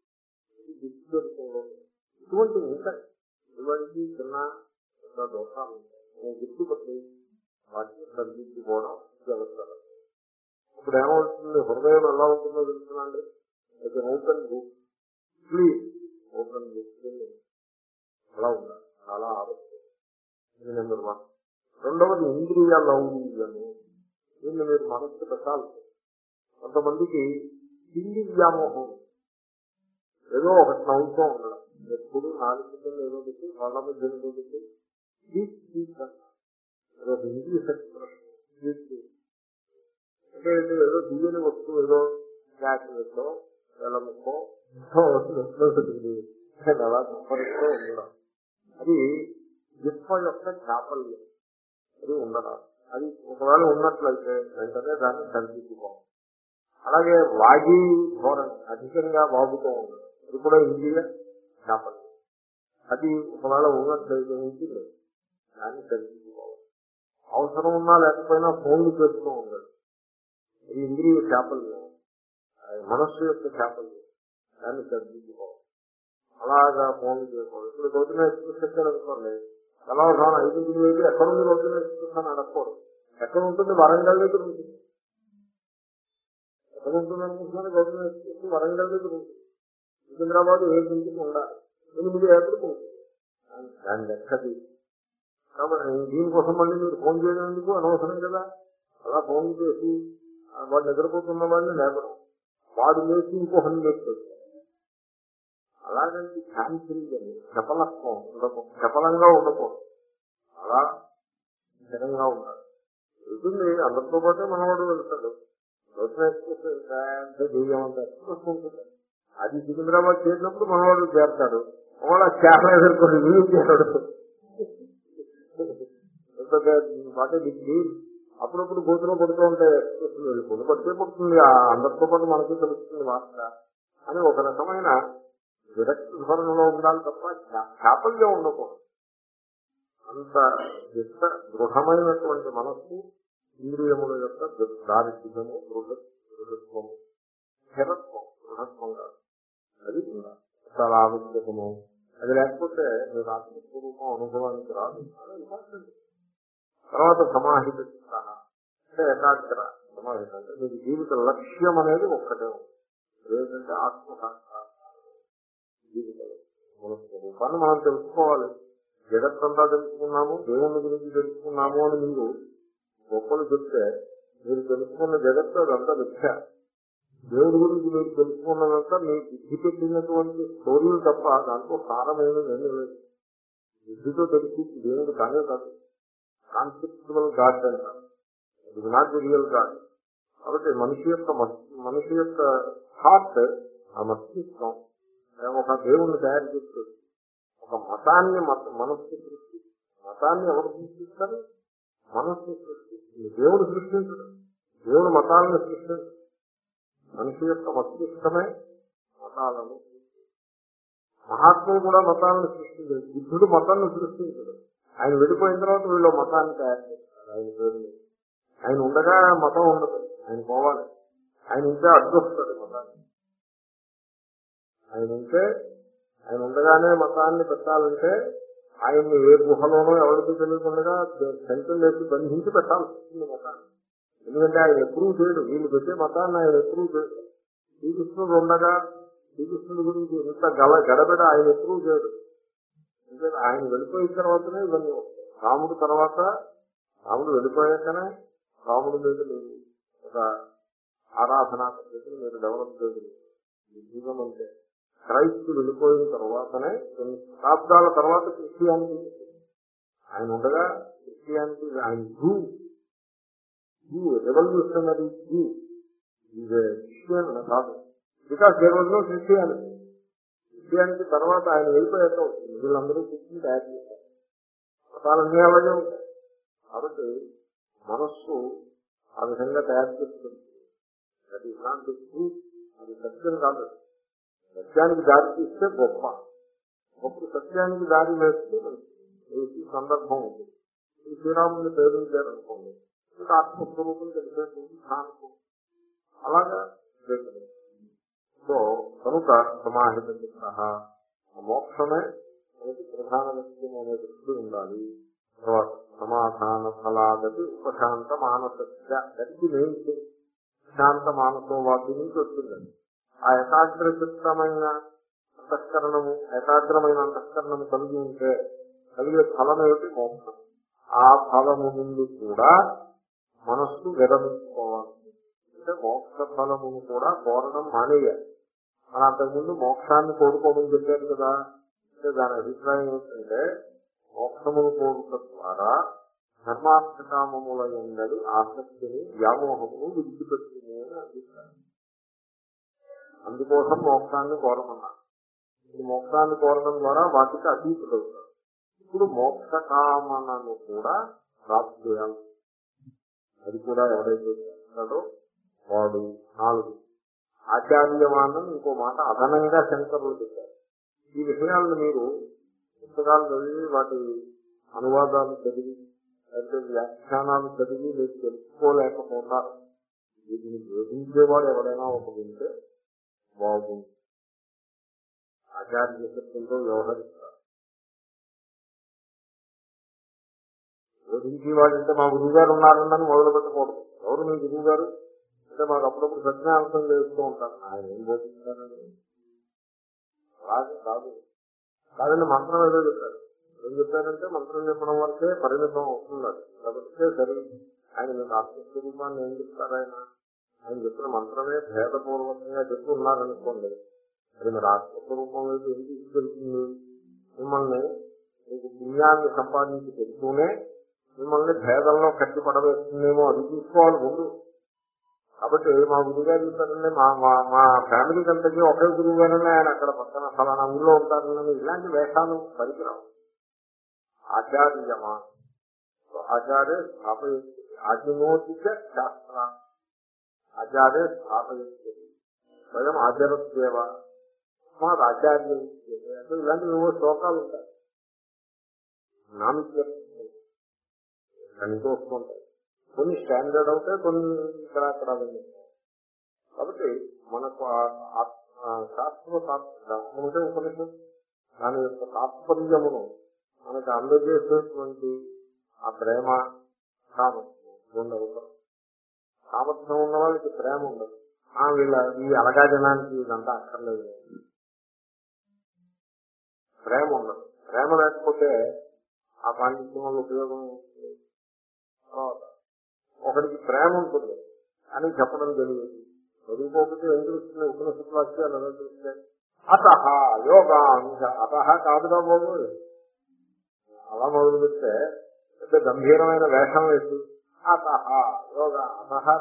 ఇటువంటి ఉంటాయి, ఇటువంటి చిన్న చిన్న దోషాలు ఉంటాయి. నేను గుర్తుపట్టి వాటిని సరిదిద్దుకోవడం జరుగుతుంది. ఇప్పుడు ఏమవుతుంది, హృదయం ఎలా ఉంటుందో తెలుసునండి. అది open book, please open book అలా ఉండాలి, చాలా ఆవశ్యకం. ఇది నెంబర్ వన్. రెండవది ఇంద్రియ లౌల్యము. దీన్ని మీరు మనస్సు పెట్టాలి. కొంతమందికి తిండి వ్యామోహం, ఏదో ఒకటి నవ్వుతూ ఉండడం, ఎప్పుడు నాలుగు ఏదో పెట్టి వాళ్ళ మధ్య ఏదో పెట్టి ఏదో ఇంగ్లీష్ ఎక్స్ప్రెషన్ అంటే ఏదో దివ్యని వస్తువు, ఏదో క్యాట్లెట్టో వెలముకో అలా సంపరిస్తూ ఉండడం, అది విశ్వ యొక్క చాపల్యం. అది ఉండడం, అది ఒకవేళ ఉన్నట్లయితే వెంటనే దాన్ని సరిదిద్దుకోవాలి. అలాగే వాగి ధోరణి, అధికంగా వాగుతూ ఉండడం, అది కూడా ఇంద్రియ చాపల్యం. అది ఒకవేళ ఉన్నట్లయితే ఉంటుంది, దాన్ని సరిదిద్దుకోవాలి. అవసరం ఉన్నా లేకపోయినా ఫోన్లు చేస్తూ ఉండదు, అది ఇంద్రియ చాపల్యం, మనస్సు యొక్క చాపల్యం, దాన్ని సరిదిద్దుకోవాలి. అలాగా ఫోన్లు చేసుకోవాలి. ఇప్పుడు రోజున ఎక్స్ప్రెస్ ఎక్కారనుకోండి, తెల్లవారుజామున ఐదుగురు వెళ్ళి ఎక్కడుంది రోజున ఎక్స్ప్రెస్ అని అడగకూడదు. ఎక్కడ ఉంటుంది, వరంగల్ దగ్గర ఉంటుంది. ఎక్కడ ఉంటుంది అనుకుంటున్నాను, రోజున ఎక్స్ప్రెస్ వరంగల్ దగ్గర ఉంటుంది. సికింద్రాబాద్ ఏడు నుంచి ఉండాలి, ఎనిమిది ఏళ్ళకి ఉంటుంది, దాని లెక్కది. కాబట్టి దీనికోసం మళ్ళీ మీరు ఫోన్ చేయడం ఎందుకు, అనవసరం కదా. అలా ఫోన్ చేసి వాడు నిద్రపోతున్న వాడిని లేపడం, వాడు లేచి ఇంకొకరిని లేపుతాడు. అలాగంటే క్యాన్సిల్ అని చపలత్వం ఉండకూడదు, చపలంగా ఉండకూడదు, అలా స్థిరంగా ఉండాలి. వెళ్తుంది అందరితో పాటే మనవాడు వెళ్తాడు. రోజున ఎక్స్ప్రెస్ ఎంత దూరం ఎక్స్ప్రెస్ ఉంటుంది, అది సికింద్రాబాద్ చేసినప్పుడు మనవాడు చేస్తాడు, వాళ్ళ చేపలు ఎదుర్కొని వీలు చేస్తాడు. వాటే దిగి అప్పుడప్పుడు గోతులో పడుతూ ఉంటాయి ఎక్స్ప్రెస్, వెళ్ళిపోయి పడితే పడుతుంది, అందరితో పాటు మనకి తెలుస్తుంది వార్త అని ఒక రకమైన విరక్తి ధోరణిలో ఉండాలి తప్ప చాపల్యం ఉండకూడదు. అంత దిట్ట దృఢమైనటువంటి మనస్సు, ఇంద్రియముల యొక్క దారిద్ర్యము, దృఢ దృఢత్వము, స్థిరత్వం, దృఢత్వం కాదు, అది ఉండాలి, చాలా ఆవశ్యకము. అది లేకపోతే మీరు ఆత్మస్వరూపం అనుభవానికి రాదు. తర్వాత సమాహిత అంటే ఏకాగ్ర సమాహిత అంటే మీకు జీవిత లక్ష్యం అనేది ఒక్కటే ఉంది, ఏదంటే ఆత్మసాక్షాత్కారం. జీవిత స్వరూపాన్ని మనం తెలుసుకోవాలి. జగత్తంతా తెలుసుకున్నాము, దేవుని గురించి తెలుసుకున్నాము అని మీరు గొప్పలు చెప్తే, మీరు తెలుసుకున్న జగత్తు అదంతా మిథ్య. దేవుడి గురించి మీరు తెలుసుకున్నదంతా మీ బుద్ధి పెట్టినటువంటి స్టోరీలు తప్ప దాంట్లో సారమేమీ లేదు. బుద్ధితో తెలిసి దేవుడు కానే కాదు, కాన్సెప్చువల్ గాడ్ అంటారు, ఇది నాట్ ది రియల్ గాడ్. కాబట్టి మనిషి యొక్క మనిషి యొక్క హార్ట్, ఆ మస్తిష్కం ఒక దేవుణ్ణి తయారు చేస్తుంది. ఒక మతాన్ని మనస్సు సృష్టి, మతాన్ని ఎవరు సృష్టిస్తారు? మనస్సు సృష్టిస్తుంది. దేవుడు సృష్టించడు, దేవుడు మతాలను సృష్టించడు. మనిషి యొక్క మస్తిష్కమే మతాలను సృష్టించడు. మహాత్ముడు కూడా మతాలను సృష్టించడు. బుద్ధుడు మతాన్ని సృష్టించడు. ఆయన వెళ్ళిపోయిన తర్వాత వీళ్ళు మతాన్ని తయారు చేస్తారు. ఆయన పేరు ఆయన ఉండగా మతం ఉండదు, ఆయన పోవాలి. ఆయన ఉంటే అడ్డొస్తాడు మతాన్ని. ఆయన ఉంటే ఆయన ఉండగానే మతాన్ని పెట్టాలంటే ఆయన్ని ఏ గుహలోనో ఎవరికి తెలియకుండా సెంటర్ వేసి బంధించి పెట్టాల్సి వస్తుంది మతాన్ని. ఎందుకంటే ఆయన ఎప్పుడూ చేయడు, వీళ్ళు పెట్టే మతాన్ని ఆయన ఎప్పుడూ చేయడు. శ్రీకృష్ణుడు ఉండగా శ్రీకృష్ణుడి గురించి ఇంత గల గడబెడ ఆయన ఎప్పుడూ చేయడు. ఎందుకంటే ఆయన వెళ్ళిపోయిన తర్వాతనే ఇవన్నీ వస్తాయి. రాముడు తర్వాత, రాముడు వెళ్ళిపోయాకనే రాముడి మీద మీరు ఒక ఆరాధనా పద్ధతిని మీరు డెవలప్ చేయగలరు. జీవం అంటే క్రైస్తు వెళ్ళిపోయిన తర్వాతనే కొన్ని శతాబ్దాల తర్వాత క్రిస్టియానిటీ ఆయన ఉండగా క్రిస్టియానిటీ ఆయన జూ జూ రెవల్యూషనరీ జూ ఇది క్రిస్టియన్ కాదు. Because there was no Christianity. Christianity తర్వాత ఆయన వెళ్ళిపోయాక వచ్చింది. వీళ్ళందరూ క్రిస్టియన్ తయారు చేశారు. మతాలన్నీ అలాగే ఉంటాయి. కాబట్టి మనస్సు ఆ విధంగా తయారు చేస్తుంది. అది ఇలాంటి అది సత్యం కాదు. సత్యానికి దారి తీస్తే గొప్ప గొప్ప సత్యానికి దారి వేస్తే ఈ సందర్భం ఉంది. ఈ శ్రీరాముని ప్రేమించారనుకోండి, ఇంకా ఆత్మస్వరూపం తెలిసేటువంటి స్థానం అలాగా లేదు. సో కనుక సమాహిత సహా మోక్షమే మనకి ప్రధాన లక్ష్యం అనే దృష్టి ఉండాలి. తర్వాత సమాధాన ఫలాగతి ఉపశాంత మానసత్య గట్టి నేర్చి శాంత మానసోవాది నుంచి వచ్చిందండి. ఆ ఏకాగ్ర చిత్తమైన అంతఃకరణము ఏకాగ్రమైన అంతఃకరణము కలిగి ఉంటే కలిగే ఫలం ఏమిటి? మోక్షం. ఆ ఫలము నుండి కూడా మనస్సు విరమించుకోవాలి. అంటే మోక్ష ఫలమును కూడా కోరడం మానేయాలి. మన అంతకుముందు మోక్షాన్ని కోరుకోమని చెప్పారు కదా. అంటే దాని అభిప్రాయం ఏంటంటే మోక్షమును కోరుట ద్వారా ధర్మార్థకామముల యందలి ఆసక్తిని వ్యామోహమును విడిచిపెట్టుకునే అని అభిప్రాయం. అందుకోసం మోక్షాన్ని కోరమన్నారు. ఈ మోక్షాన్ని కోరడం ద్వారా వాటికి అతీతులవుతారు. ఇప్పుడు మోక్ష కామనను కూడా ప్రాప్తి చేయాలి. అది కూడా ఎవరైతే చేస్తాడో వాడు నాలుగు ఆచార్యమానం ఇంకో మాట అదనంగా శంకరులు చెప్పారు. ఈ విషయాలను మీరు పుస్తకాలు చదివి వాటి అనువాదాలు చదివి అయితే వ్యాఖ్యానాలు చదివి మీరు తెలుసుకోలేకపోతారు. వీటిని బోధించేవాడు ఎవరైనా ఒక వింటే బాగుంది. ఆచార్య శక్తులతో వ్యవహరిస్తారు. బోధించేవాడంటే మా గురువు గారు ఉన్నారని మొదలు పెట్టకూడదు. ఎవరు మీ గురువు గారు అంటే మాకు అప్పుడప్పుడు సజ్ఞాంతం చేస్తూ ఉంటారు. ఆయన ఏం బోధిస్తారని అలాగే కాదు కాదండి. మంత్రం ఏదో చెప్పారు. ఏం చెప్పారంటే మంత్రం చెప్పడం వరకే పరిమితం అవుతున్నారు కాబట్టి సరే. ఆయన మీకు ఆత్మస్వరూపాన్ని ఏం చెప్తారు? ఆయన ఆయన చెప్పిన మంత్రమే భేదపూర్వకంగా చెప్పి ఉన్నారనుకోండి. అది మరి ఆత్మస్వరూపం వైపు ఏం తీసుకెళ్తుంది? మిమ్మల్ని మీకు పుణ్యాన్ని సంపాదించి పెడుతూనే మిమ్మల్ని భేదంలో కట్టి పడవేస్తుందేమో అది చూసుకోవాలి ముందు. కాబట్టి మా గురువుగారు చెప్పారంటే మా మా ఫ్యామిలీ కంతకి ఒకే గురువు గారనే ఆయన అక్కడ పక్కన ఫలానా ఊళ్ళో ఉంటారని ఇలాంటి వేషాలు పరికరాలు. ఆచార్యమా ఆచార్య స్థాపయతి ఆజ్ఞోతిక శాస్త్ర ఆచార్య స్థాపయతి స్వయం ఆచారత్వేవ మాకు ఆచార్యం అంటే ఇలాంటి ఏవో శ్లోకాలు ఉంటాయి. నామిక కనితో వస్తుంటాయి. కొన్ని స్టాండర్డ్ అవుతాయి, కొన్ని ఇక్కడ అక్కడ. కాబట్టి మనకు శాస్త్ర శాస్త్రముంటే ఉపనిషత్ దాని యొక్క తాత్పర్యమును మనకు అందజేసేటువంటి ఆ ప్రేమ సామర్థ్యం రెండు అవసరం. సామర్థ్యం ఉన్న వాళ్ళకి ప్రేమ ఉండదు. ఆ వీళ్ళ ఈ అలగా జనానికి ఇదంతా అక్కర్లేదు. ప్రేమ ఉండదు. ప్రేమ లేకపోతే ఆ పాండిత్యం వల్ల ఉపయోగం. తర్వాత ఒకరికి ప్రేమ ఉంటుంది అని చెప్పడం తెలియదు. చదువుకోకపోతే ఏం తెలుస్తుంది? ఉపనిషత్తు వాక్యాలు ఎలా తెలుస్తాయి? అత యోగా అత కాదుగా బాబు. అలా మొదలు పెడితే పెద్ద గంభీరమైన వేషం వేసి అతహ యోగా అతహ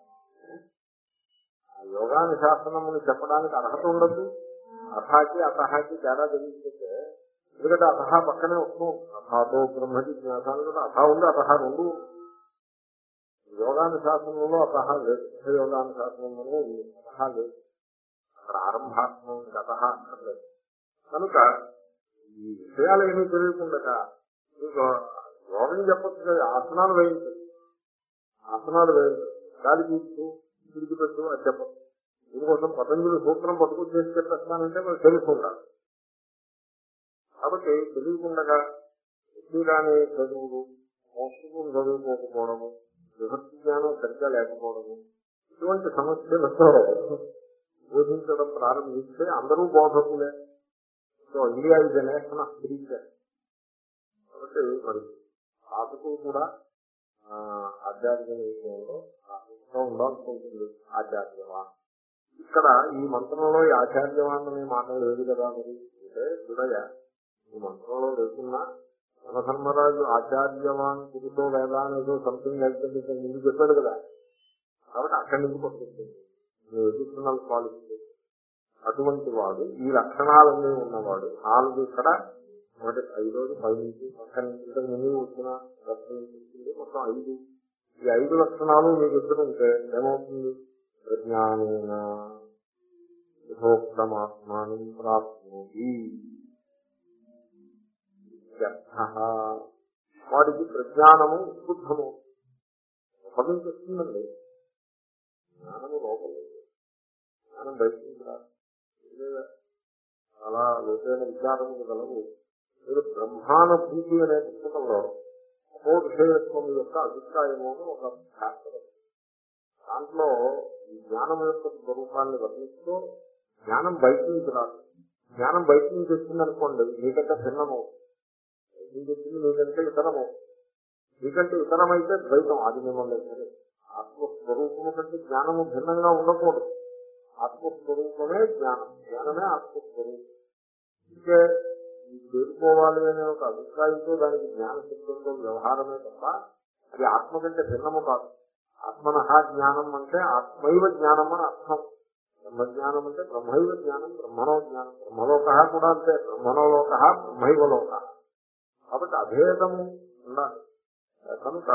యోగానుశాసనముని చెప్పడానికి అర్హత ఉండదు. అథాకి అతహాకి తేడా తెలియకపోతే, ఎందుకంటే అతహ పక్కనే వస్తూ అథాతో బ్రహ్మ జిజ్ఞాసాలు కూడా అథా ఉంది అతహ రెండు. యోగానుశాసనంలో అతహ లేదు, యోగానుశాసనంలో ఉంది, అతహ లేదు. అక్కడ ఆరంభాత్మం అతహ అక్కర్లేదు. కనుక ఈ విషయాలు ఏమీ తెలియకుండా యోగం చెప్పచ్చు కదా, ఆసనాలు వేయించదు, ఆసనాలు వేయించదు, గాలి తీస్తూ తిరిగి పెట్టు అది చెప్పదు. దీనికోసం పతంజలి సూత్రం పట్టుకుని చేసి చెప్పేస్తానంటే మనం తెలుసుకుంటారు. కాబట్టి తెలియకుండా ఎదురాని చదువులు, మోసుకుని చదువుకోకపోవడము, విభక్తి జ్ఞానం సరిగ్గా లేకపోవడము, ఇటువంటి సమస్యలతో బోధించడం ప్రారంభిస్తే అందరూ బోధకులే. So India is a nation of teacher. కాబట్టి మరి సాధకులు కూడా ఆధ్యాత్మిక విషయంలో ఉండాల్సి ఉంటుంది. ఆచార్యవాన్ ఇక్కడ ఈ మంత్రంలో ఈ ఆచార్యవాన్ అనే మాట లేదు కదా. మరి అంటే చూడయ ఈ మంత్రంలో లేకున్నా ధర్మరాజు ఆచార్యవాన్ పురుషో వేదానేదో సంథింగ్ అయితే ముందు చెప్పాడు కదా. కాబట్టి అక్కడి నుంచి పట్టుకుంటుంది ఎడ్యుకేషనల్ క్వాలిఫికేషన్. అటువంటి వాడు ఈ లక్షణాలన్నీ ఉన్నవాడు. నాలుగు ఇక్కడ ఒకటి ఐదోది పది నుంచి అక్కడి నుంచి ముందు వచ్చిన లక్షణం నుంచి మొత్తం ఐదు. ఈ ఐదు లక్షణాలు మీకు ఎదురుంటే ఏమవుతుంది? ప్రజ్ఞానేన యథోక్తమాత్మానం ప్రాప్నోతి. వాడికి ప్రజ్ఞానము ఉద్బుద్ధము ఒకటి నుంచి వస్తుందండి. జ్ఞానము లోపల, జ్ఞానం బయటికి రాదు. చాలా లోతైన విచారములు గలవు. మీరు బ్రహ్మానుభూతి అనే పుస్తకంలో అపోధేయత్వం యొక్క అభిప్రాయము ఒక శాస్త్రం, దాంట్లో ఈ జ్ఞానం యొక్క స్వరూపాన్ని వర్ణిస్తూ జ్ఞానం బయట నుంచి రాదు. జ్ఞానం బయట నుంచి వచ్చిందనుకోండి మీకంటే భిన్నము, మీకు వచ్చింది మీకంటే ఇతరము, మీకంటే ఇతరమైతే ద్వైతం, అది మిమ్మల్ని సరే. ఆత్మస్వరూపము కంటే జ్ఞానము భిన్నంగా ఉండకూడదు. ఆత్మస్వరూపమే జ్ఞానం, జ్ఞానమే ఆత్మస్వరూపం. ఇంకే చేరుకోవాలి అనే ఒక అభిప్రాయంతో దానికి జ్ఞాన శబ్దంతో వ్యవహారమే తప్ప అది ఆత్మ కంటే భిన్నము కాదు. ఆత్మనః జ్ఞానం అంటే ఆత్మైవ జ్ఞానం అని అర్థం. బ్రహ్మజ్ఞానం అంటే బ్రహ్మైవ జ్ఞానం, బ్రహ్మణో జ్ఞానం. బ్రహ్మలోక కూడా అంతే, బ్రహ్మణోలోక బ్రహ్మైవ లోక. కాబట్టి అభేదము ఉండాలి. కనుక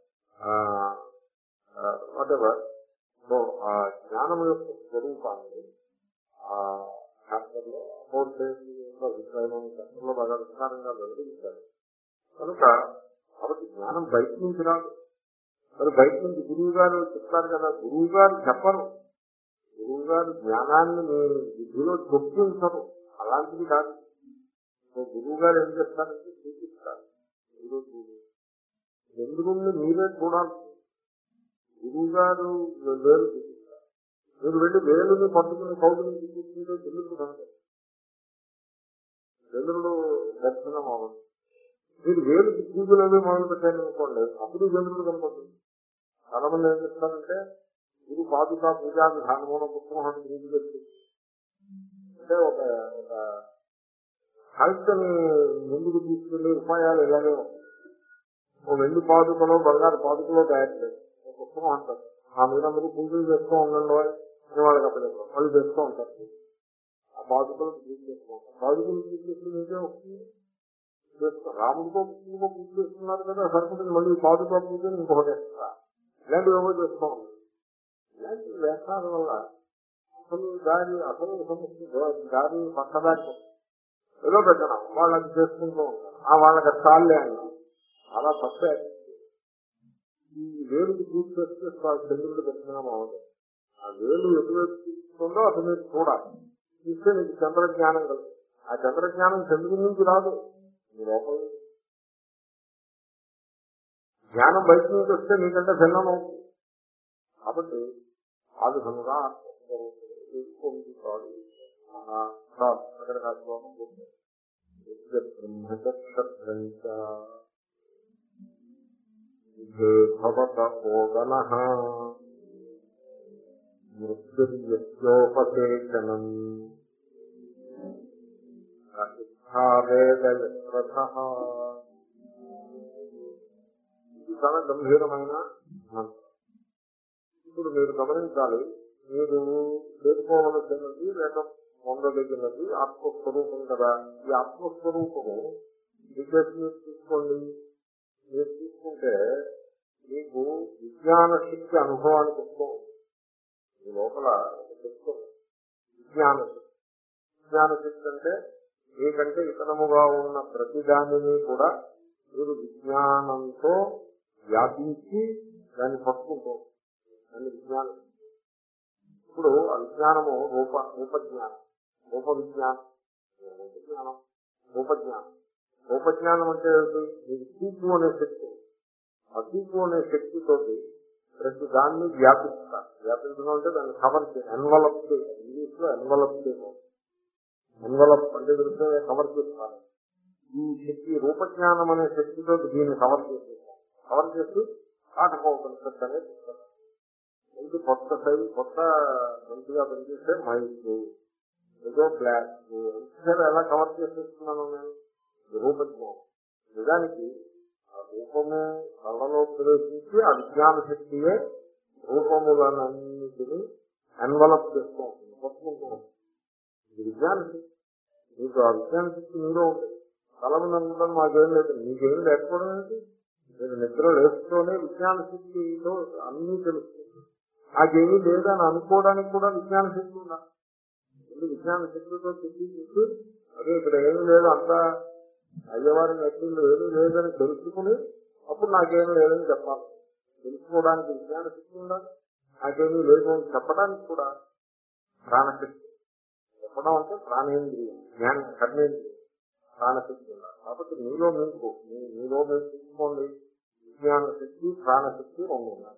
వాటెవర్ సో ఆ జ్ఞానము యొక్క స్వరూపాన్ని ఆ శాస్త్రంలో అపోధేయుల అభిప్రాయం శాస్త్రంలో బాగా విస్తారంగా వివరించారు. కనుక కాబట్టి జ్ఞానం బయట నుంచి రాదు. మరి బయట నుంచి గురువు గారు చెప్తారు కదా, గురువు గారు చెప్పరు. గురువు గారు జ్ఞానాన్ని మీ బుద్ధిలో చొప్పించరు, అలాంటిది కాదు. గురువు గారు ఏం చేస్తారంటే చూపిస్తారు. చంద్రుణ్ణి మీరే చూడాలి. గురువు గారు వేలు చూపిస్తారు. మీరు వెళ్ళి వేలుని పట్టుకుని కౌలుని చూపించుకుంటే చంద్రుడు కనుక చంద్రుడు దర్శనం అవ్వదు. మీరు వేలు పూజలు మొదలు పెట్టారనుకోండి, అప్పుడు చంద్రుడు కనపడుతుంది. చాలా మంది ఏం చేస్తారంటే గురు పాదుకా పూజా విధానమున పుస్తకాన్ని పూజ పెట్టి అంటే ఒక ఒక సాహిత్యాన్ని ముందుకు తీసుకెళ్లే ఉపాయాలు ఇలాగే ఉంటాయి. ఓ వెండి పాదుకలో బంగారు పాదుకలో తయారు చేస్తారు, ఒక పుస్తకం అంటారు. ఆ మీద మీరు పూజలు చేస్తూ ఉండండి అని వాళ్ళకి అప్పచెప్పారు. వాళ్ళు చేస్తూ ఉంటారు. ఆ పాదుకలు పూజ చేస్తూ ఉంటారు. పాదుకలు పూజ చేస్తే మీకే వస్తుంది. రాముడితో పూజ పూజ చేస్తున్నారు కదా, సరిపడింది. మళ్ళీ పాదుకా పూజ ఇంకొకటి వేస్తారా, ఇలాంటివి ఏమో చేస్తూ ఉంటారు. ఇలాంటి వేషాల వల్ల అసలు దారి అసలు సమస్య దారి పక్కదారి ఏదో పెట్టడం వాళ్ళు అది చేసుకుంటూ ఉంటారు. ఆ వాళ్ళకి చాలే అన్నారు. చాలా తప్పే. ఈ వేలుకి పూజ చేస్తే చంద్రుడు దర్శనం అవ్వదు. ఆ వేలు ఎటువైపు చూస్తుందో అటు మీరు చూడాలి. చూస్తే నీకు చంద్రజ్ఞానం కలుగుతుంది. ఆ చంద్రజ్ఞానం చంద్రుడి నుంచి రాదు, మీ లోపల. జ్ఞానం బయట నుంచి వస్తే మీకంటే భిన్నం అవుతుంది. కాబట్టి ఆ విధముగా అక్కడ శ్లోకం భవత ఓగన మృత్యుర్యస్యోపసేచనం వేదయత్రసః చాలా గంభీరమైన మంత్రం. ఇప్పుడు మీరు గమనించాలి, మీరు చేరుకోవలసినది లేక పొందదగినది ఆత్మస్వరూపం కదా. ఈ ఆత్మస్వరూపము వికేసి మీరు తీసుకోండి. మీరు తీసుకుంటే మీకు విజ్ఞాన శక్తి అనుభవానికి వస్తూ ఈ లోపల చెప్తుంది. విజ్ఞాన శక్తి విజ్ఞాన శక్తి అంటే మీకంటే ఇతరముగా ఉన్న ప్రతిదానిని కూడా మీరు విజ్ఞానంతో వ్యాపించి దాన్ని పట్టుకుంటూ దాన్ని విజ్ఞానం. ఇప్పుడు అజ్ఞానము రూప రూపజ్ఞానం, రూప విజ్ఞానం, రూపజ్ఞానం రూపజ్ఞానం రూపజ్ఞానం అంటే మీకు చూపు అనే శక్తి. ఆ చూపు అనే శక్తితోటి ప్రతి దాన్ని వ్యాపిస్తారు. వ్యాపించడం అంటే దాన్ని కవర్ చేయాలి. ఎన్వలప్ చేయాలి. ఇంగ్లీష్ లో ఎన్వలప్ చేయాలి. ఎన్వలప్ అంటే తెలిస్తే కవర్ చేస్తారు. ఈ శక్తి రూపజ్ఞానం అనే శక్తితో దీన్ని కవర్ చేసేస్తాం. కవర్ చేసి కాటకోపనిషత్తు అనేది చెప్తారు. ఇది కొత్త శైలి, కొత్త మంచిగా పనిచేస్తే మైకు ఏదో బ్లాక్ ఎలా కవర్ చేసేస్తున్నాను నేను. రూపజ్ఞానం నిజానికి ఆ రూపము కళ్ళలో ప్రవేశించి ఆ విజ్ఞాన శక్తియే రూపములన్నింటినీ ఎన్వలప్ చేస్తూ ఉంటుంది, పట్టుకుంటూ ఉంటుంది. ఇది విజ్ఞాన శక్తి. మీకు ఆ విజ్ఞాన శక్తి మీలో ఉంటుంది. కళను నమ్ముతాను మాకేం లేదు, మీకేం లేకపోవడం ఏంటి? మీరు నిద్ర లేస్తూనే విజ్ఞాన శక్తిలో అన్నీ తెలుస్తుంది. నాకేమీ లేదని అనుకోవడానికి కూడా విజ్ఞాన శక్తి ఉండాలి. విజ్ఞాన శక్తితో శక్తి చూసి అదే ఇక్కడ ఏమీ లేదు, అంతా అయ్యవారిని ఎట్టింది ఏమీ లేదని తెలుసుకుని అప్పుడు నాకేమీ లేదని చెప్పాలి. తెలుసుకోవడానికి విజ్ఞాన శక్తి ఉండాలి. నాకేమీ లేదు అని చెప్పడానికి కూడా ప్రాణశక్తి. చెప్పడం అంటే ప్రాణేంద్రియం, జ్ఞానం, కర్మేంద్రియం, ప్రాణశక్తి ఉండాలి. కాబట్టి మీలో మీకు మీలో మీరు తీసుకోండి, విజ్ఞాన శక్తి ప్రాణశక్తి రెండు ఉండాలి.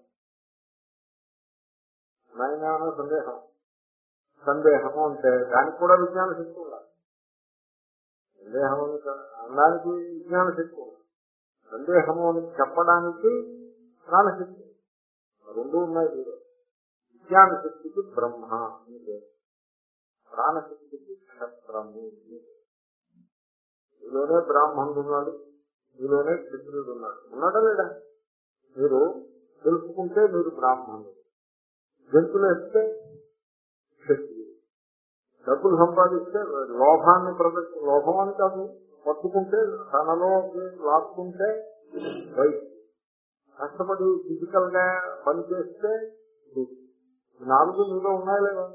నాయన సందేహం సందేహము అంటే దానికి కూడా విజ్ఞాన శక్తి ఉండాలి. సందేహం అనడానికి విజ్ఞాన శక్తి ఉంది, సందేహము అని చెప్పడానికి ప్రాణశక్తి, రెండు ఉన్నాయి. మీరు విజ్ఞాన శక్తికి బ్రహ్మ అంటే ప్రాణశక్తికి క్షత్రము. మీలోనే బ్రాహ్మణుడు ఉన్నాడు, మీలోనే క్షత్రుడు ఉన్నాడు. ఉన్నాడా లేదా? మీరు తెలుసుకుంటే మీరు బ్రాహ్మణుడు, జంతువులు వేస్తే క్షత్రుడు. డబ్బులు సంపాదిస్తే లోభాన్ని ప్రదర్శి లోభం అని కాదు, పట్టుకుంటే తనలో లాక్కుంటే రైట్, కష్టపడి ఫిజికల్ గా పనిచేస్తే నాలుగు మీలో ఉన్నాయా లేదా?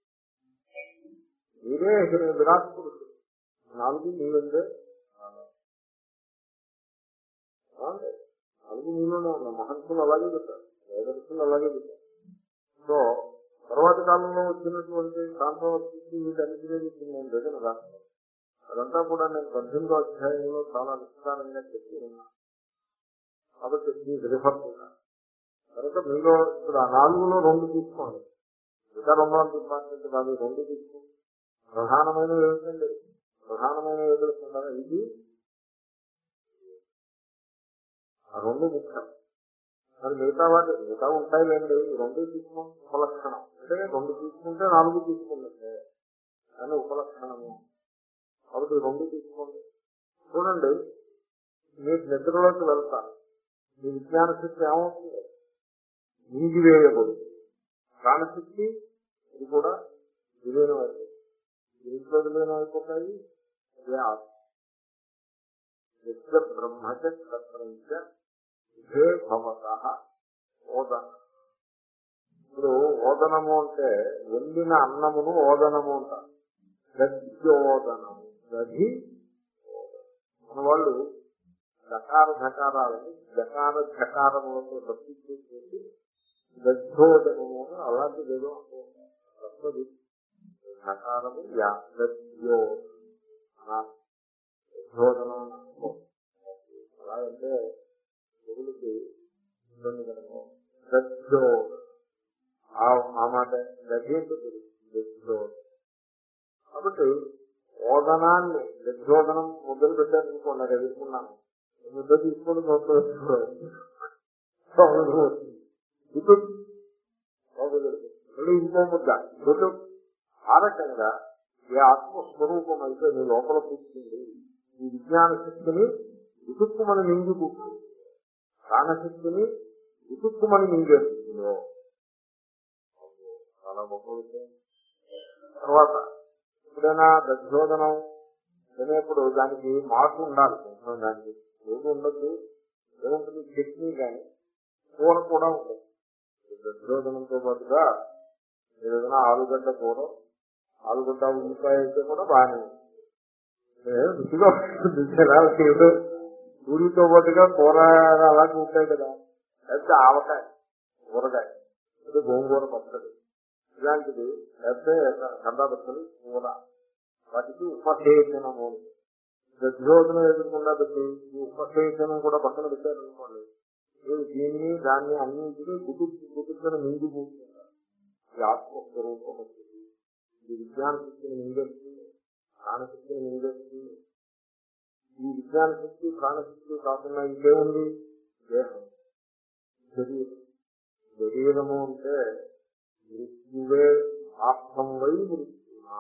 మీరే విరాట్ పురుషుడు, నాలుగు మీరుందే, నాలుగు మీలోనే ఉన్నాయి. మహర్షులు అలాగే పెట్టారు, వేదర్శులు అలాగే పెట్టారు. సో తర్వాత కాలంలో వచ్చినటువంటి కాంట్రవర్సీ వీటన్నిటినీ నేను దగ్గర రాస్తాను. అదంతా కూడా నేను పద్దెనిమిదో అధ్యాయంలో చాలా విస్తారంగా చెప్పి ఉన్నాను. కాబట్టి మీకు రిఫర్ చేయాలి. కనుక మీలో ఇప్పుడు ఆ నాలుగులో రెండు తీసుకోండి. ఇంకా రెండో డిపార్ట్మెంట్ కాదు, రెండు తీసుకోండి. ప్రధానమైనవి ఏమిటండి? ప్రధానమైనవి ఏదైతుందా ఇది, ఆ రెండు ముఖ్యం. మరి మిగతా వాటి మిగతా ఉంటాయి లేండి, రెండు తీసుకున్నాం. ఉపలక్షణం అంటే రెండు తీసుకుంటే నాలుగు తీసుకుంటే కానీ ఉపలక్షణము. కాబట్టి రెండు తీసుకోండి. చూడండి, మీరు నిద్రలోకి వెళ్తారు, మీ విజ్ఞాన శక్తి ఏమవుతుంది? మింగివేయబడుతుంది. ప్రాణశక్తి ఇది కూడా విలీనం అయిపోతుంది. ఇంట్లో విలీనం అయిపోతాయి. అదే ఆత్మ బ్రహ్మచ క్షత్రంచ ఇదే భవత ఓదన. ఇప్పుడు ఓదనము అంటే వండిన అన్నమును ఓదనము అంటారు. గద్యోదనము, గది మన వాళ్ళు దకార ధకారాలని దకార ధకారములతో సబ్స్టిట్యూట్ చేసి గద్యోదనము అని అలాంటిది ఏదో అంటూ ఉంటారు. ధకారము యా గద్యో గద్యోదనం అలాగంటే తెలుగుకి ఇబ్బంది కనుక గద్యో ఆ మాట గద్యంతో తెలుగు. కాబట్టి ఓదనాన్ని గద్యోదనం మొదలు పెట్టారనుకోండి, అది ఎదుర్కొన్నాను ముద్ద తీసుకొని మళ్ళీ ఇంకో ముద్ద గుడ్డు. ఆ రకంగా ఏ ఆత్మస్వరూపం అయితే నీ లోపల కూర్చుంది, ఈ విజ్ఞాన శక్తిని ఇటుక్కు మన నింగి కూర్చుంది. ప్రాణశక్తిని ఉతుక్కుమని మింగేస్తుందో. చాలా గొప్ప విషయం. తర్వాత ఎప్పుడైనా దధ్యోదనం తినేప్పుడు దానికి మాకు ఉండాలి, కొంచెం దానికి ఏది ఉండద్దు, ఏముంటుంది చట్నీ కానీ కూర కూడా ఉండదు. దధ్యోదనంతో పాటుగా ఏదైనా ఆలుగడ్డ కూర, ఆలుగడ్డ ఉల్లిపాయ అయితే కూడా బాగానే ఉంది, రుచిగా ఉంటుంది. పూరితో పాటుగా కూర అలాగే ఉంటాయి కదా. లేకపోతే ఆవకాయ, కూరగాయ, అంటే గోంగూర పచ్చడి ఇలాంటిది, లేకపోతే కందాపచ్చడి కూర, వాటికి ఉపసేచనము. దధ్యోదనం ఎదుర్కొండా పెట్టి ఈ ఉపసేచనం కూడా పక్కన పెట్టారనుకోండి, దీన్ని దాన్ని అన్నింటినీ గుర్తు గుర్తుని మింగిపోతున్నారు. ఈ ఆత్మస్వరూపం వచ్చింది, ఈ విజ్ఞాన శక్తిని మింగేస్తుంది, ప్రాణశక్తిని మింగేస్తుంది. ఈ విజ్ఞాన శక్తి ప్రాణశక్తి కాకుండా ఇంకేముంది? దేహం, శరీరం. శరీరము అంటే మృత్యువే ఆత్మం వై మృత్యునా.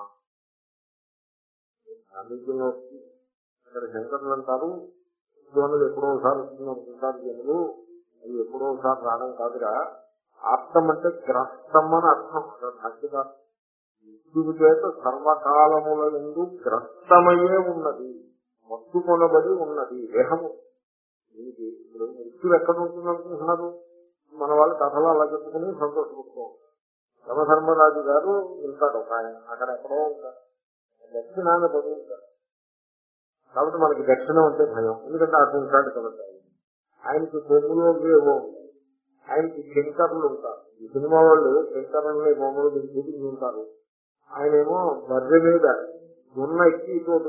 అందులో ఇక్కడ శంకరులు అంటారు, అన్నది ఎప్పుడో ఒకసారి వస్తుంది అనుకుంటారు జనులు, అది ఎప్పుడో ఒకసారి రావడం కాదురా. ఆత్మ అంటే గ్రస్తం అని అర్థం. భాష్యకారు మృత్యువు చేత సర్వకాలముల యందు గ్రస్తమయ్యే ఉన్నది, మత్తుకొనబడి ఉన్నది దేహము. దీనికి ఇప్పుడు మృత్యువు ఎక్కడ ఉంటుంది అనుకుంటున్నారు? మన వాళ్ళు కథలు అలా చెప్పుకుని సంతోషపడుతూ ఉంటారు. యమధర్మరాజు గారు ఉంటాడు ఒక ఆయన, అక్కడ ఎక్కడో ఉంటాడు, దక్షిణాన్ని పడి ఉంటాడు. కాబట్టి మనకి దక్షిణం అంటే భయం, ఎందుకంటే అటు ఉంటాడు కాబట్టి. ఆయనకి కొమ్ములు ఏవో ఉంటాయి, ఆయనకి శంకరులు ఉంటారు. ఈ సినిమా వాళ్ళు శంకరుల్ని బొమ్మలు మీరు చూపించి ఉంటారు. ఆయనేమో బర్రె మీద దున్న ఎక్కి ఇటువంటి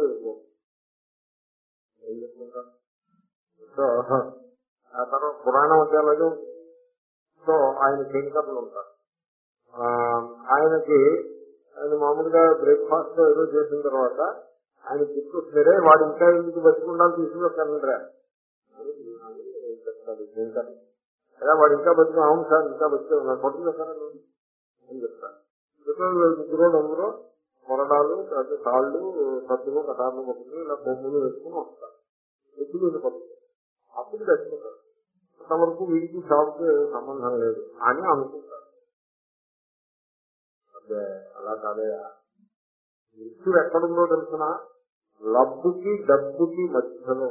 ఏం చెప్తుంటారు. సో ఆ తర్వాత పురాణం అంటే అలాగే ఉంటుంది. సో ఆయన శంకరులు ఉంటారు. ఆయనకి ఆయన మామూలుగా బ్రేక్ఫాస్ట్ ఏదో చేసిన తర్వాత ఆయన గుర్తొస్తే వాడు ఇంకా ఎందుకు బతికుండా తీసుకొస్తానంటే చెప్తాడు శంకర్. అదే వాడు ఇంకా బతికి, అవును సార్ ఇంకా బతికే ఉన్నారు, పట్టుకు చెప్తాను అని చెప్తాను. ముగ్గురు నలుగురు కొరడాలు, తాళ్ళు, సత్తులు, కటార్లు పట్టుకుని ఇలా బొమ్మలు వేసుకుని వస్తారు. ఎప్పుడు వీళ్ళు పట్టుకుంటారు, అప్పుడు తెచ్చుకుంటారు. అంతవరకు వీడికి షాప్కి సంబంధం లేదు అని అనుకుంటారు. అదే అలా కాదే. మృత్యువు ఎక్కడుందో తెలిసిన లబ్బుకి డబ్బుకి మధ్యలో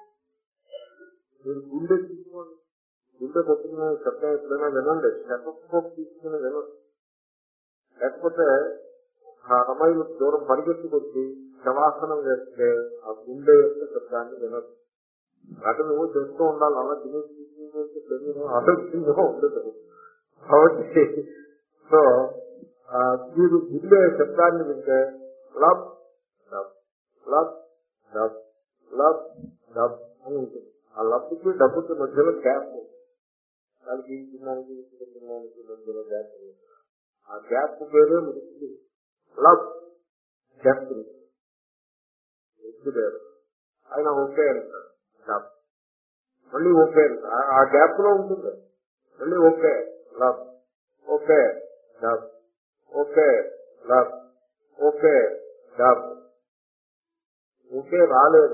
మీరు గుండె తీసుకోండి, గుండె కొట్టుకునే శబ్దం ఎప్పుడైనా వినండి, స్టెటోస్కోప్ తీసుకుని వినండి. లేకపోతే అరమైలు దూరం పరిగెత్తుకొచ్చి శవాసనం వేస్తే ఆ గుండె యొక్క శబ్దాన్ని వినదు. అటు నువ్వు చేస్తూ ఉండాలి, అలా తినేసి శరీరం ఆరోగ్యంగా ఉండదు. కాబట్టి సో మీరు గుండె శబ్దాన్ని వింటే lub dub lub dub lub dub అని ఉంటుంది. ఆ లబ్కి డబ్బుకి మధ్యలో గ్యాప్, దానికి తినడానికి తినడానికి మధ్యలో గ్యాప్. ఆ గ్యాప్ పేరే మృత్యు. లబ్ గ్యాప్ మృత్యు లేదు. ఆయన ఓకే అంటారు, గ్యాప్ మళ్ళీ ఓకే అంటారు, ఆ గ్యాప్ లో ఉంటుంది. మళ్ళీ okay lub, okay dub, okay lub, okay dub. Okay రాలేదు,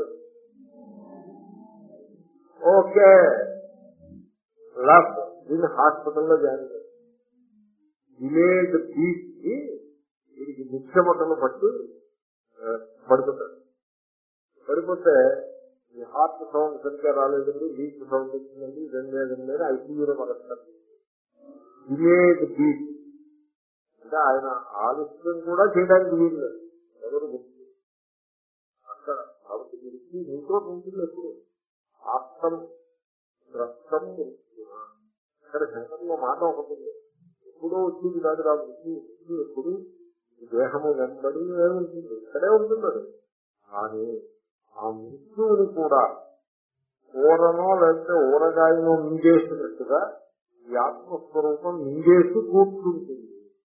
ఓకే లబ్. దీన్ని హాస్పిటల్లో జాయిన్ చేస్తారు. విలేజ్ బీచ్ కి వీడికి ముఖ్యమటలు పట్టి పడుకుంటాడు. పడిపోతే ఈ హార్ట్ సౌండ్ సరిగ్గా రాలేదండి, బీచ్ సౌండ్ వచ్చిందండి, రెండు రెండు ఐసీయూలో పడతారు. విలేజ్ బీచ్ అంటే ఆయన ఆలస్యం కూడా చేయడానికి వీలు లేదు, ఎవరు గుర్తు అక్కడ. కాబట్టి గురించి ఇంట్లో ఉంటుంది ఎప్పుడు ఆప్తం గ్రస్తం. ఇక్కడ శంకరంలో మాట ఒకటి, ఎప్పుడో వచ్చింది కాదు రా వృత్తి. వృత్తి ఎప్పుడు దేహము వెంబడి ఉంటుంది, ఇక్కడే ఉంటుంది అది. కానీ ఆ మృత్యువుని కూడా కూరనో లేకపోతే ఊరగాయనో మింగేసినట్టుగా ఈ ఆత్మస్వరూపం మింగేసి కూర్చుంటుంది.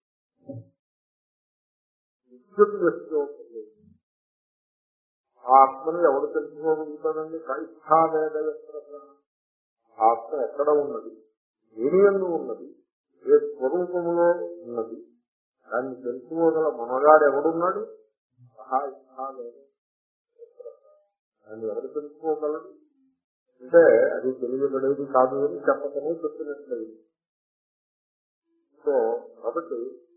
మృత్యుడు తెచ్చుకోతుంది. ఆ ఆత్మని ఎవరు తెలుసుకోగలుగుతాడండి? కైష్ఠావేద ఆత్మ ఎక్కడ ఉన్నది, ఏమి ఎందు ఉన్నది, ఏ స్వరూపములో ఉన్నది, దాన్ని తెలుసుకోగల మనగాడు ఎవడున్నాడు? సహా ఇష్టావేద. దాన్ని ఎవరు తెలుసుకోగలడు? అంటే అది తెలియబడేది కాదు అని చెప్పకనే చెప్పినట్లయింది. సో కాబట్టి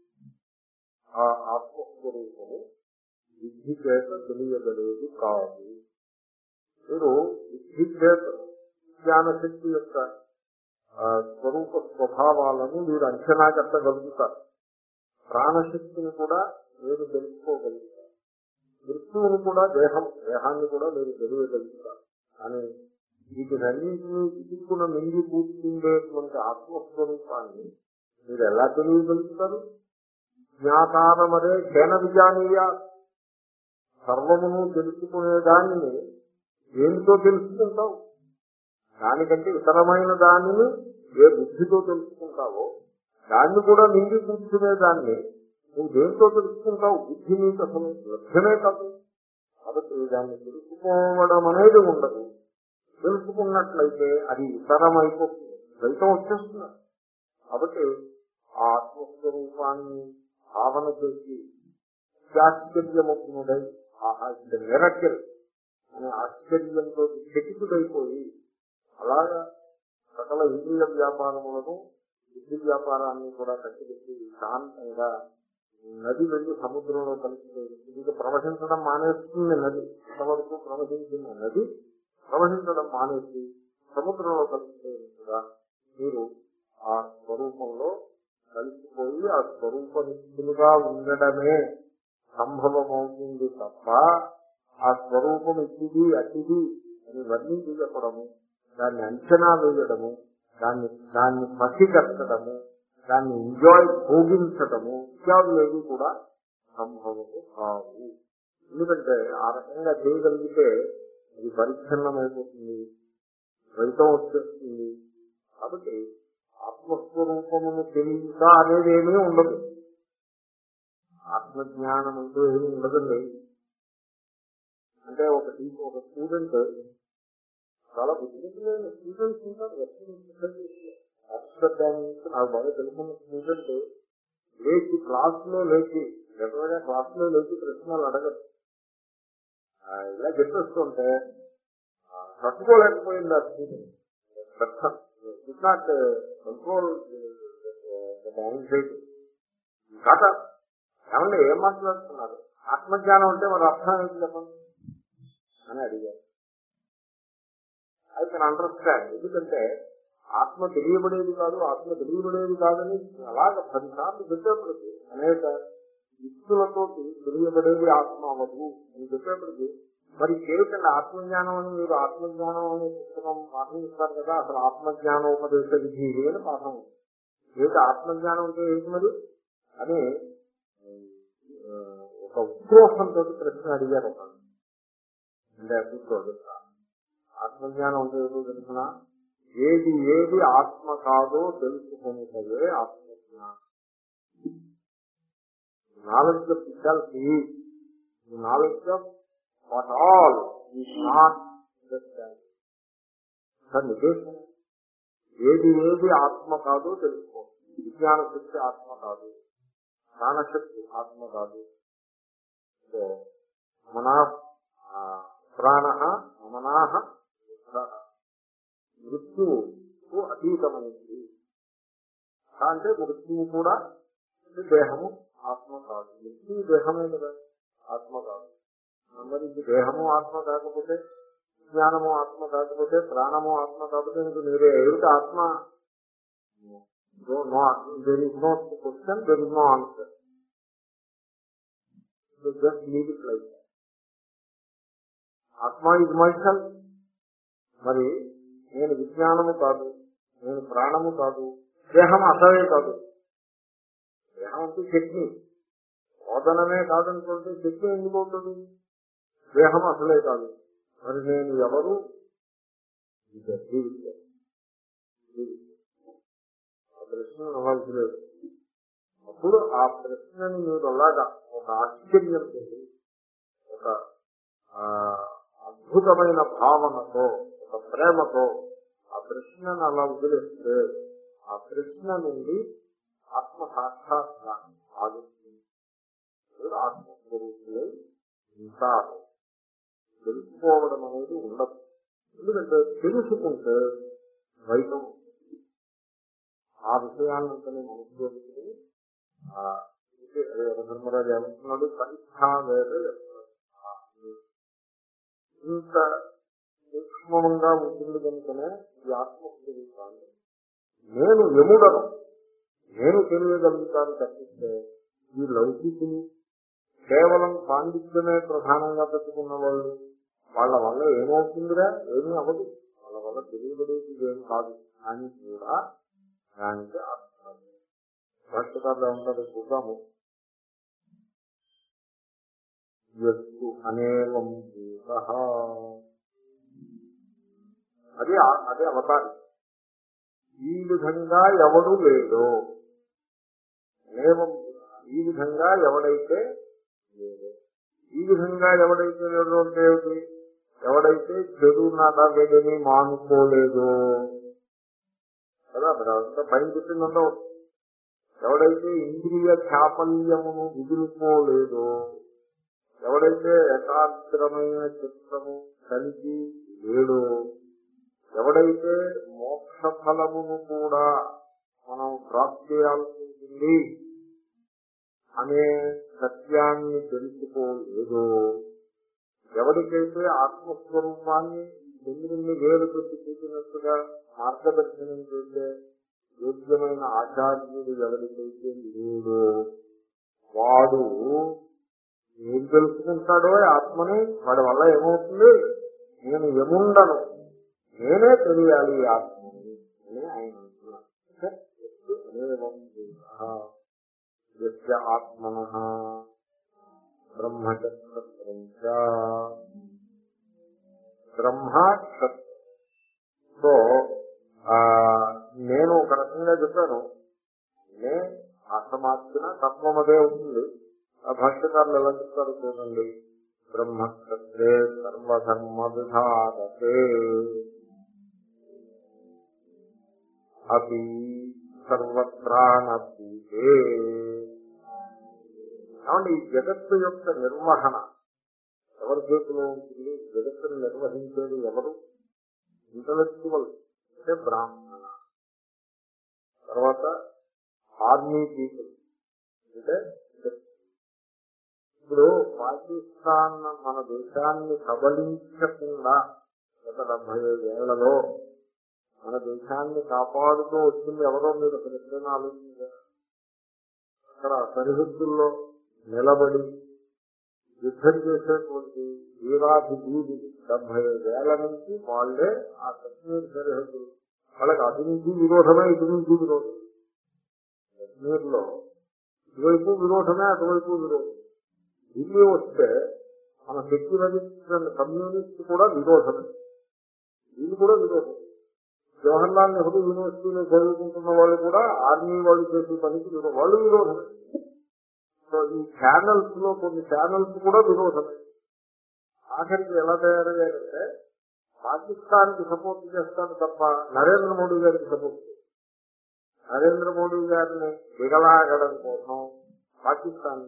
ఆ ఆత్మస్వరూపము బుద్ధి చేత తెలియబడేది కాదు. మీరు బుద్ధి చేత జ్ఞానశక్తి యొక్క స్వరూప స్వభావాలను మీరు అంచనా కట్టగలుగుతారు. ప్రాణశక్తిని కూడా మీరు తెలుసుకోగలుగుతారు. మృత్యువును కూడా దేహం దేహాన్ని కూడా మీరు తెలియగలుగుతారు. కానీ వీటినన్నింటినీ ఇటుకున మింగి కూర్చుండేటువంటి ఆత్మస్వరూపాన్ని మీరు ఎలా తెలియగలుగుతారు? జ్ఞాతారమరే కేన విజానీయ, సర్వమును తెలుసుకునే దానిని దేనితో తెలుసుకుంటావు? దానికంటే ఇతరమైన దానిని ఏ బుద్ధితో తెలుసుకుంటావో దాన్ని కూడా మింగి కూర్చునే దాన్ని నువ్వు దేంతో తెలుసుకుంటావు? బుద్ధి నీకు అసలు లభ్యమే కాదు. కాబట్టి దాన్ని తెలుసుకోవడం అనేది ఉండదు. తెలుసుకున్నట్లయితే అది ఇతరమైపోతుంది, ద్వైతం వచ్చేస్తున్నారు. కాబట్టి ఆ ఆత్మస్వరూపాన్ని భావన చేసి ఆశ్చర్యముగ్నుడై నిరక్కిల్ అనే ఆశ్చర్యంతో చకితుడైపోయి అలాగా సకల ఇంద్రియ వ్యాపారములను బుద్ధి వ్యాపారాన్ని కూడా కట్టిపెట్టి శాంతంగా నది వెళ్లి సముద్రంలో కలిసిపోయింది. ఇది ప్రవహించడం మానేస్తుంది. నది ఇంతవరకు ప్రవహించిన నది ప్రవహించడం మానేసి సముద్రంలో కలిసిపోయినట్టుగా మీరు ఆ స్వరూపంలో కలిసిపోయి ఆ స్వరూపనిష్ఠులుగా ఉండడమే సంభవమవుతుంది తప్ప ఆ స్వరూపం ఇచ్చిది అతిది అని వర్ణించి చెప్పడము, దాన్ని అంచనా వేయడము, దాన్ని దాన్ని పసిగట్టడము, దాన్ని ఎంజాయ్ భోగించటము ఇత్యాదులేవి కూడా సంభవము కావు. ఎందుకంటే ఆ రకంగా చేయగలిగితే అది పరిచ్ఛిన్నమైపోతుంది, ద్వైతం వచ్చేస్తుంది. కాబట్టి ఆత్మస్వరూపమును తెలియక అనేది ఏమీ ఉండదు. ఆత్మజ్ఞానం అంటూ ఏమీ ఉండదండి. అంటే ఒక ఒక స్టూడెంట్ చాలా బుద్ధిమంతులైన స్టూడెంట్స్ ఉంటారు. నాకు బాగా తెలుసుకున్న స్టూడెంట్ లేచి క్లాస్ లో లేచి రెగ్యులర్గా క్లాస్ లో లేచి ప్రశ్నలు అడగదు. ఇలా చెప్పేస్తుంటే తట్టుకోలేకపోయింది ఆ స్టూడెంట్. ఇట్ నాట్ కంట్రోల్ కాదా? ఏమంటే ఏం మాట్లాడుతున్నారు? ఆత్మజ్ఞానం అంటే మరి అర్థం ఏంటి చెప్పండి అని అడిగారు. I can understand. ఎందుకంటే ఆత్మ తెలియబడేది కాదు, ఆత్మ తెలియబడేది కాదని అలాగ పదిసార్లు చెప్పేప్పటికీ అనేక యుక్తులతో తెలియబడేది ఆత్మ అవ్వదు అని చెప్పేప్పటికీ మరి ఏమిటండి ఆత్మజ్ఞానం అని మీరు ఆత్మజ్ఞానం అనే పుస్తకం పాఠం ఇస్తారు కదా, అసలు ఆత్మజ్ఞానోపదేశ విధి అని పాఠం. ఏమిటి ఆత్మజ్ఞానం అంటే ఏంటి మరి అని ఒక ఉక్రోషంతో ప్రశ్న అడిగారు. ఒక అంటే కూర్చోదు. ఆత్మజ్ఞానం అంటే ఏదో తెలుసునా, ఏది ఏది ఆత్మ కాదో తెలుసుకునే ఆత్మజ్ఞానం. Knowledge of self is knowledge of what all is not negation. ఏది ఏది ఆత్మ కాదో తెలుసుకో. విజ్ఞాన శక్తి ఆత్మ కాదు, ప్రాణశక్తి ఆత్మ కాదు. సో మనా ప్రాణ మనాహ మృత్యువు అతీతమైంది. అంటే మృత్యువు కూడా దేహము ఆత్మ కాదు. మృత్యువు దేహమే కదా, ఆత్మ కాదు. మరి ఇది దేహము ఆత్మ కాకపోతే, జ్ఞానము ఆత్మ కాకపోతే, ప్రాణము ఆత్మ కాకపోతే ఇంక మీరే ఏమిటి ఆత్మ? There is no question, there is no answer. Just leave it like that. ఆత్మ ఇస్ మై సెల్ఫ్. మరి నేను విజ్ఞానము కాదు, నేను ప్రాణము కాదు, దేహం అసలే కాదు. దేహం అంటే శక్తి, బోధనమే కాదనుకుంటే శక్తి ఎందుకు ఉంటుంది? దేహం అసలే కాదు. మరి నేను ఎవరు? ఆ ప్రశ్న అవ్వాల్సి లేదు. అప్పుడు ఆ ప్రశ్నని మీరు అలాగా ఒక ఆశ్చర్యంతో, ఒక అద్భుతమైన భావనతో, ఒక ప్రేమతో ఆ ప్రశ్నను అలా వదిలేస్తే ఆ ప్రశ్న నుండి ఆత్మ సాక్షాత్కారం ఆగుతుంది. ఆత్మస్వరూపులై ఉంటారు. తెలుసుకోవడం అనేది ఉండదు. ఎందుకంటే తెలుసుకుంటే ద్వైతం ఆ విషయాన్నంతని మనసులో పెట్టుకుని ధర్మరాజు ఏమంటున్నాడు, పరిస్థావేద ఇంత సూక్ష్మంగా ఉంటుంది కనుకనే ఈ ఆత్మస్వరూపాన్ని నేను ఎముడను, నేను తెలియగలుగుతాను తప్పిస్తే ఈ లౌకికులు కేవలం పాండిత్యమే ప్రధానంగా పెట్టుకున్న వాళ్ళు వాళ్ళ వల్ల ఏమవుతుందిరా, ఏమీ అవ్వదు, వాళ్ళ వల్ల తెలియబడేది ఏం కాదు అని కూడా దానికి అర్థం. భాష్యకారులు ఏమంటారు చూద్దాము. యస్తు అనేవం భూతః, అది అదే అవతారి. ఈ విధంగా ఎవడు లేదో, అనేవం ఈ విధంగా ఎవడైతే లేదో, ఈ విధంగా ఎవడైతే లేదో అంటే ఎవడైతే చెడు నాటని మానుకోలేదో కదా, మరి అంతా పైన చెప్పిందంతా ఎవడైతే ఇంద్రియ చాపల్యమును విదులుకోలేదో, ఎవడైతే ఏకాగ్రమైన చిత్తము కలిగి లేడో, ఎవడైతే మోక్ష ఫలమును కూడా మనం ప్రాప్తి చేయాల్సి ఉంటుంది అనే సత్యాన్ని తెలుసుకోలేదో, ఎవరికైతే ఆత్మస్వరూపాన్ని చంద్రుణ్ణి వేలు పెట్టి చూసినట్టుగా మార్గదర్శనం చేసే యోగ్యమైన ఆచార్యుడు ఎవరికైతే లేడో వాడు ఏం తెలుసుకుంటాడో ఆత్మని, వాడి వల్ల ఏమవుతుంది, నేను ఎముండను, నేనే తెలియాలి ఆత్మని అని ఆయన అంటున్నాడు. ఆత్మన బ్రహ్మచత్రం బ్రహ్మ క్షత్రం. సో నేను ఒక రకంగా చెప్పాను, నే అసమార్చిన తత్వం అదే ఉంటుంది. ఆ భాష్యకారులు ఎలా చెప్తారు చూడండి. బ్రహ్మక్షత్రే సర్వధర్మ విధారతే అపి సర్వత్రానభూతే. కాబట్టి ఈ జగత్తు యొక్క నిర్వహణ ఎవరి చేతిలో ఉంటుంది? జగత్తును నిర్వహించేది ఎవరు? ఇంటలెక్చువల్ అంటే బ్రాహ్మణ, తర్వాత ఆర్మీ పీపుల్ అంటే. ఇప్పుడు పాకిస్తాన్ మన దేశాన్ని కబలించకుండా గత డెబ్బై ఐదేళ్లలో మన దేశాన్ని కాపాడుతూ వచ్చింది ఎవరో మీరు ఎప్పుడైనా ఆలోచించారు? అక్కడ సరిహద్దుల్లో నిలబడి యుద్ధం చేసేటువంటి వీరాధి వీధులు డెబ్బై ఐదేళ్ల నుంచి వాళ్లే ఆ కశ్మీర్ సరిహద్దులు. వాళ్ళకి అటు నుంచి విరోధమే, ఇటు నుంచి విరోధం. కశ్మీర్లో ఇటువైపు విరోధమే, అటువైపు విరోధం. ఢిల్లీ వస్తే మన సెక్యులరిస్ట్ అండ్ కమ్యూనిస్ట్ కూడా విరోధమే, వీళ్ళు కూడా విరోధం. జవహర్లాల్ నెహ్రూ యూనివర్సిటీలో చదువుకుంటున్న వాళ్ళు కూడా ఆర్మీ వాళ్ళు చేసే పనికి వాళ్ళు విరోధమే. సో ఈ ఛానల్స్ లో కొన్ని ఛానల్స్ కూడా విరోధమే. ఆఖరికి ఎలా తయారయ్యారంటే పాకిస్తాన్ కి సపోర్ట్ చేస్తాను తప్ప నరేంద్ర మోడీ గారికి సపోర్ట్ చేస్తాను. నరేంద్ర మోడీ గారిని విగలాగడం కోసం పాకిస్తాన్.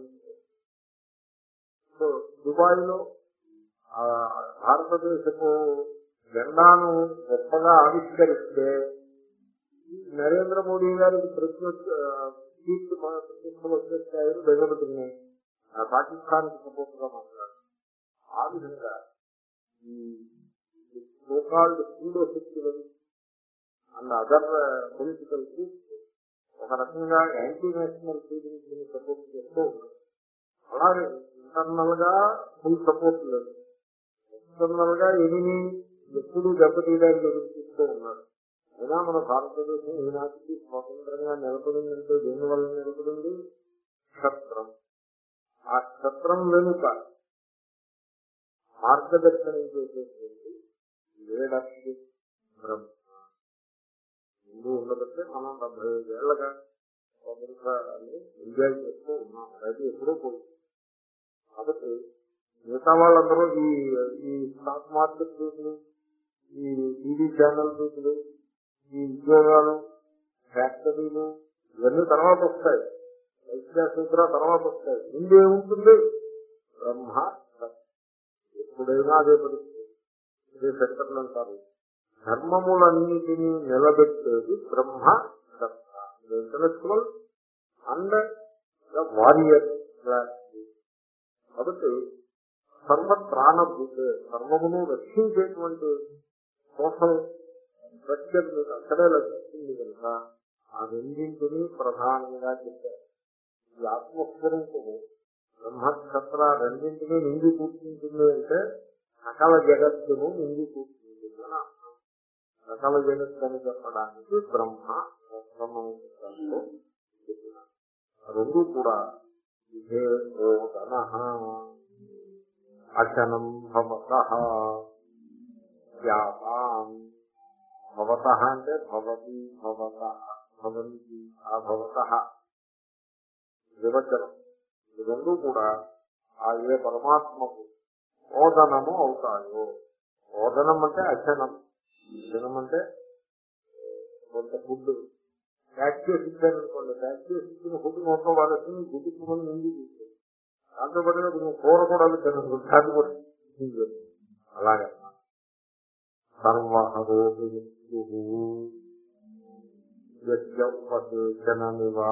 సో దుబాయ్ లో భారతదేశపు జెండాను గొప్పగా ఆవిష్కరిస్తే నరేంద్ర మోడీ గారికి ప్రతి వచ్చేస్తాయని బెగబెట్టుకున్నాయి పాకిస్తాన్ కి సపోర్ట్ గా మాట్లాడారు. ఆ విధంగా ఈ so called pseudo secular and other political groups ఒక రకంగా యాంటీ నేషనల్ ఫీలింగ్స్ ని సపోర్ట్ చేస్తూ ఉన్నారు. అలాగే ఇంటర్నల్ గా ఫుల్ సపోర్ట్ లేదు, ఎక్స్టర్నల్ గా ఎనిమి ఎప్పుడు దెబ్బతీయడానికి ఎదురుస్తూ ఉన్నారు. అయినా మన భారతదేశం ఈనాటికి స్వతంత్రంగా నిలబడిందంటే దేనివల్ల నిలబడింది? క్షత్రం. ఆ క్షత్రం వెనుక మార్గదర్శనం చేసేటువంటి లీడర్షిప్ బ్రహ్మ ముందు ఉండబట్టే మనం డెబ్బై ఐదేళ్లగా స్వతంత్రాన్ని ఎంజాయ్ చేస్తూ ఉన్నాం. అయితే ఎప్పుడూ పోయింది. కాబట్టి మిగతా వాళ్ళందరూ ఈ ఈ స్టాక్ మార్కెట్ పీపులు, ఈ టీవీ ఛానల్ పీపులు, ఈ ఉద్యోగాలు, ఫ్యాక్టరీలు ఇవన్నీ తర్వాత వస్తాయి. వైద్యాసూత్ర తర్వాత వస్తాయి. ముందేముంటుంది? బ్రహ్మ. ఎప్పుడైనా అదే పరిస్థితి. ఇది శంకర్లు అంటారు, ధర్మములన్నిటినీ నిలబెట్టేది బ్రహ్మ క్షత్ర, intellectual and the warrior class. కాబట్టి సర్వత్రాణభూతే, సర్వమును రక్షించేటువంటి సోషల్ స్ట్రక్చర్ మీకు అక్కడే లభిస్తుంది కనుక ఆ రెండింటినీ ప్రధానంగా చెప్పారు. ఈ ఆత్మస్వరూపము బ్రహ్మక్షత్ర రెండింటినీ నిండి కూర్చుంటుంది అంటే సకల జగత్తును నిండి కూర్చుంటుంది అని అర్థం. సకల జగత్తు అని చెప్పడానికి బ్రహ్మ బ్రహ్మను చెప్పిన రెండు కూడా ఇదే ఓదన అశనం భవతః స్యాతాం. భవతః అంటే భవతి భవతః భవంతి ఆ భవతః వివచనం. ఈ రెండు కూడా ఆ ఏ పరమాత్మకు ఓదనము అవుతాయో. ఓదనం అంటే అశనం, అశనం అంటే కొంత ఫుడ్ ప్యాక్ చేసి ఇచ్చారనుకోండి, ప్యాక్ చేసి ఇచ్చిన ఫుడ్ మొత్తం వాళ్ళకి గుడ్డుకుని నిండి తీసుకోండి, దాంతో పాటుగా కొంచెం కూర కూడా తినదు, దాన్ని కూడా అలాగే సర్వహరోపి ఉపసేచనమివా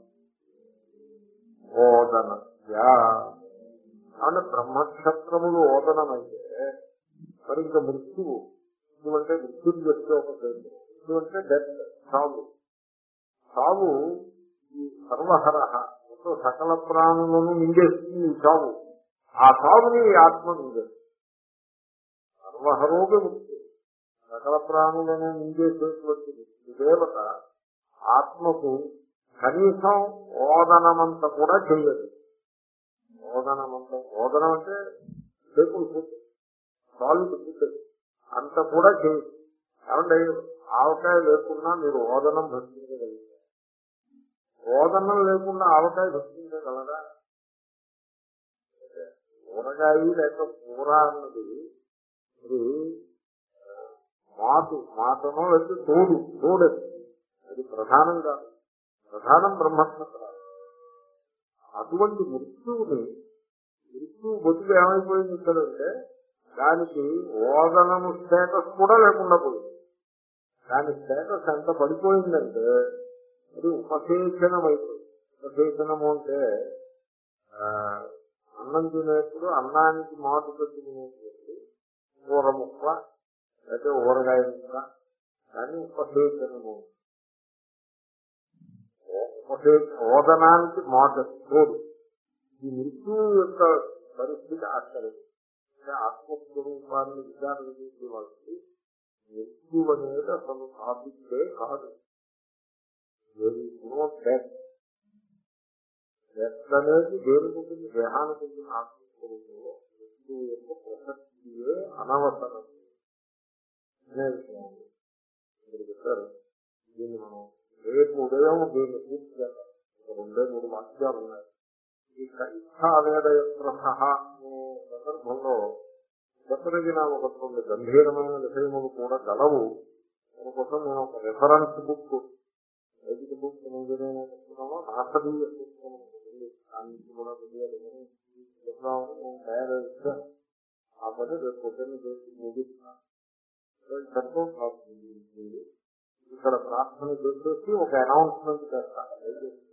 ఓదనస్య. అంటే బ్రహ్మక్షత్రములు ఓదనమైతే మరి ఇంకా మృత్యువు, ఇటువంటి మృత్యులు చేస్తే ఒక పేరు, ఇటువంటి డెత్ సాగు. సాగు ఈ సర్వహర మొత్తం సకల ప్రాణులను నిండేస్తుంది ఈ సాగు. ఆ సాగుని ఈ ఆత్మ నిండేస్తుంది. సర్వహరోపి మృత్యు, సకల ప్రాణులను నిండేసేటువంటి ఈ దేవత ఆత్మకు కనీసం ఓదనమంత కూడా చేయదు. ఓదనమంత, ఓదనం అంటే టేపుల్ ఫుడ్, సాలిడ్ ఫుడ్, అంత కూడా చేయదు. కాబట్టి ఆవకాయ లేకుండా మీరు ఓదనం భక్షించగలుగుతారు. ఓదనం లేకుండా ఆవకాయ భక్షించగలరా? కూరగాయ లేక కూర అన్నది ఇది మాటు మాటనో లేకపోతే తోడు తోడది, అది ప్రధానం కాదు. ప్రధానం బ్రహ్మక్షత్రాలు. అటువంటి మృత్యువుని, మృత్యువు బతుకు ఏమైపోయింది ఇక్కడంటే దానికి ఓదనము స్టేటస్ కూడా లేకుండా పోయింది. దాని స్టేటస్ ఎంత పడిపోయిందంటే అది ఉపసేచనం అయిపోయింది. ఉపసేచనము అంటే అన్నం తినేప్పుడు అన్నానికి మాటు పెట్టుకునేటువంటి కూర ముక్క లేకపోతే ఊరగాయ ముక్క, దాన్ని ఉపసేచనము. ఓదనానికి మాట తోడు. ఈ మృత్యువు యొక్క పరిస్థితి ఆశ్చర్యం. అంటే ఆత్మస్వరూపాన్ని విచారణ చేసే వాళ్ళకి మృత్యు అనేది అసలు సాధిస్తే కాదు. డెత్ డెత్ అనేది దేనికుంటుంది? దేహానికి ఉంటుంది. ఆత్మస్వరూపంలో మృత్యువు యొక్క ప్రసక్తియే అనవసరం అనే విషయాన్ని మీరు చెప్పారు. దీన్ని మనం రేపు ఉదయం దీన్ని పూర్తి చేద్దాం. రెండే మూడు వాక్యాలు ఉన్నాయి. ఈ ఇచ్చావేదయత్ర సహా అనే సందర్భంలో చెప్పదగిన ఒక కొన్ని గంభీరమైన విషయములు కూడా గలవు. దానికోసం నేను ఒక రెఫరెన్స్ బుక్, వైదిక బుక్ పుస్తకంలో నాసదీయ పుస్తకం ఉంది, దాని నుంచి కూడా చెప్తామని నేను తయారు చేస్తాను. ఆ పని రేపు పొద్దున్న చేసి ముగిస్తాను. ఇక్కడ ప్రార్థన చేసేసి ఒక అనౌన్స్మెంట్ చేస్తాను.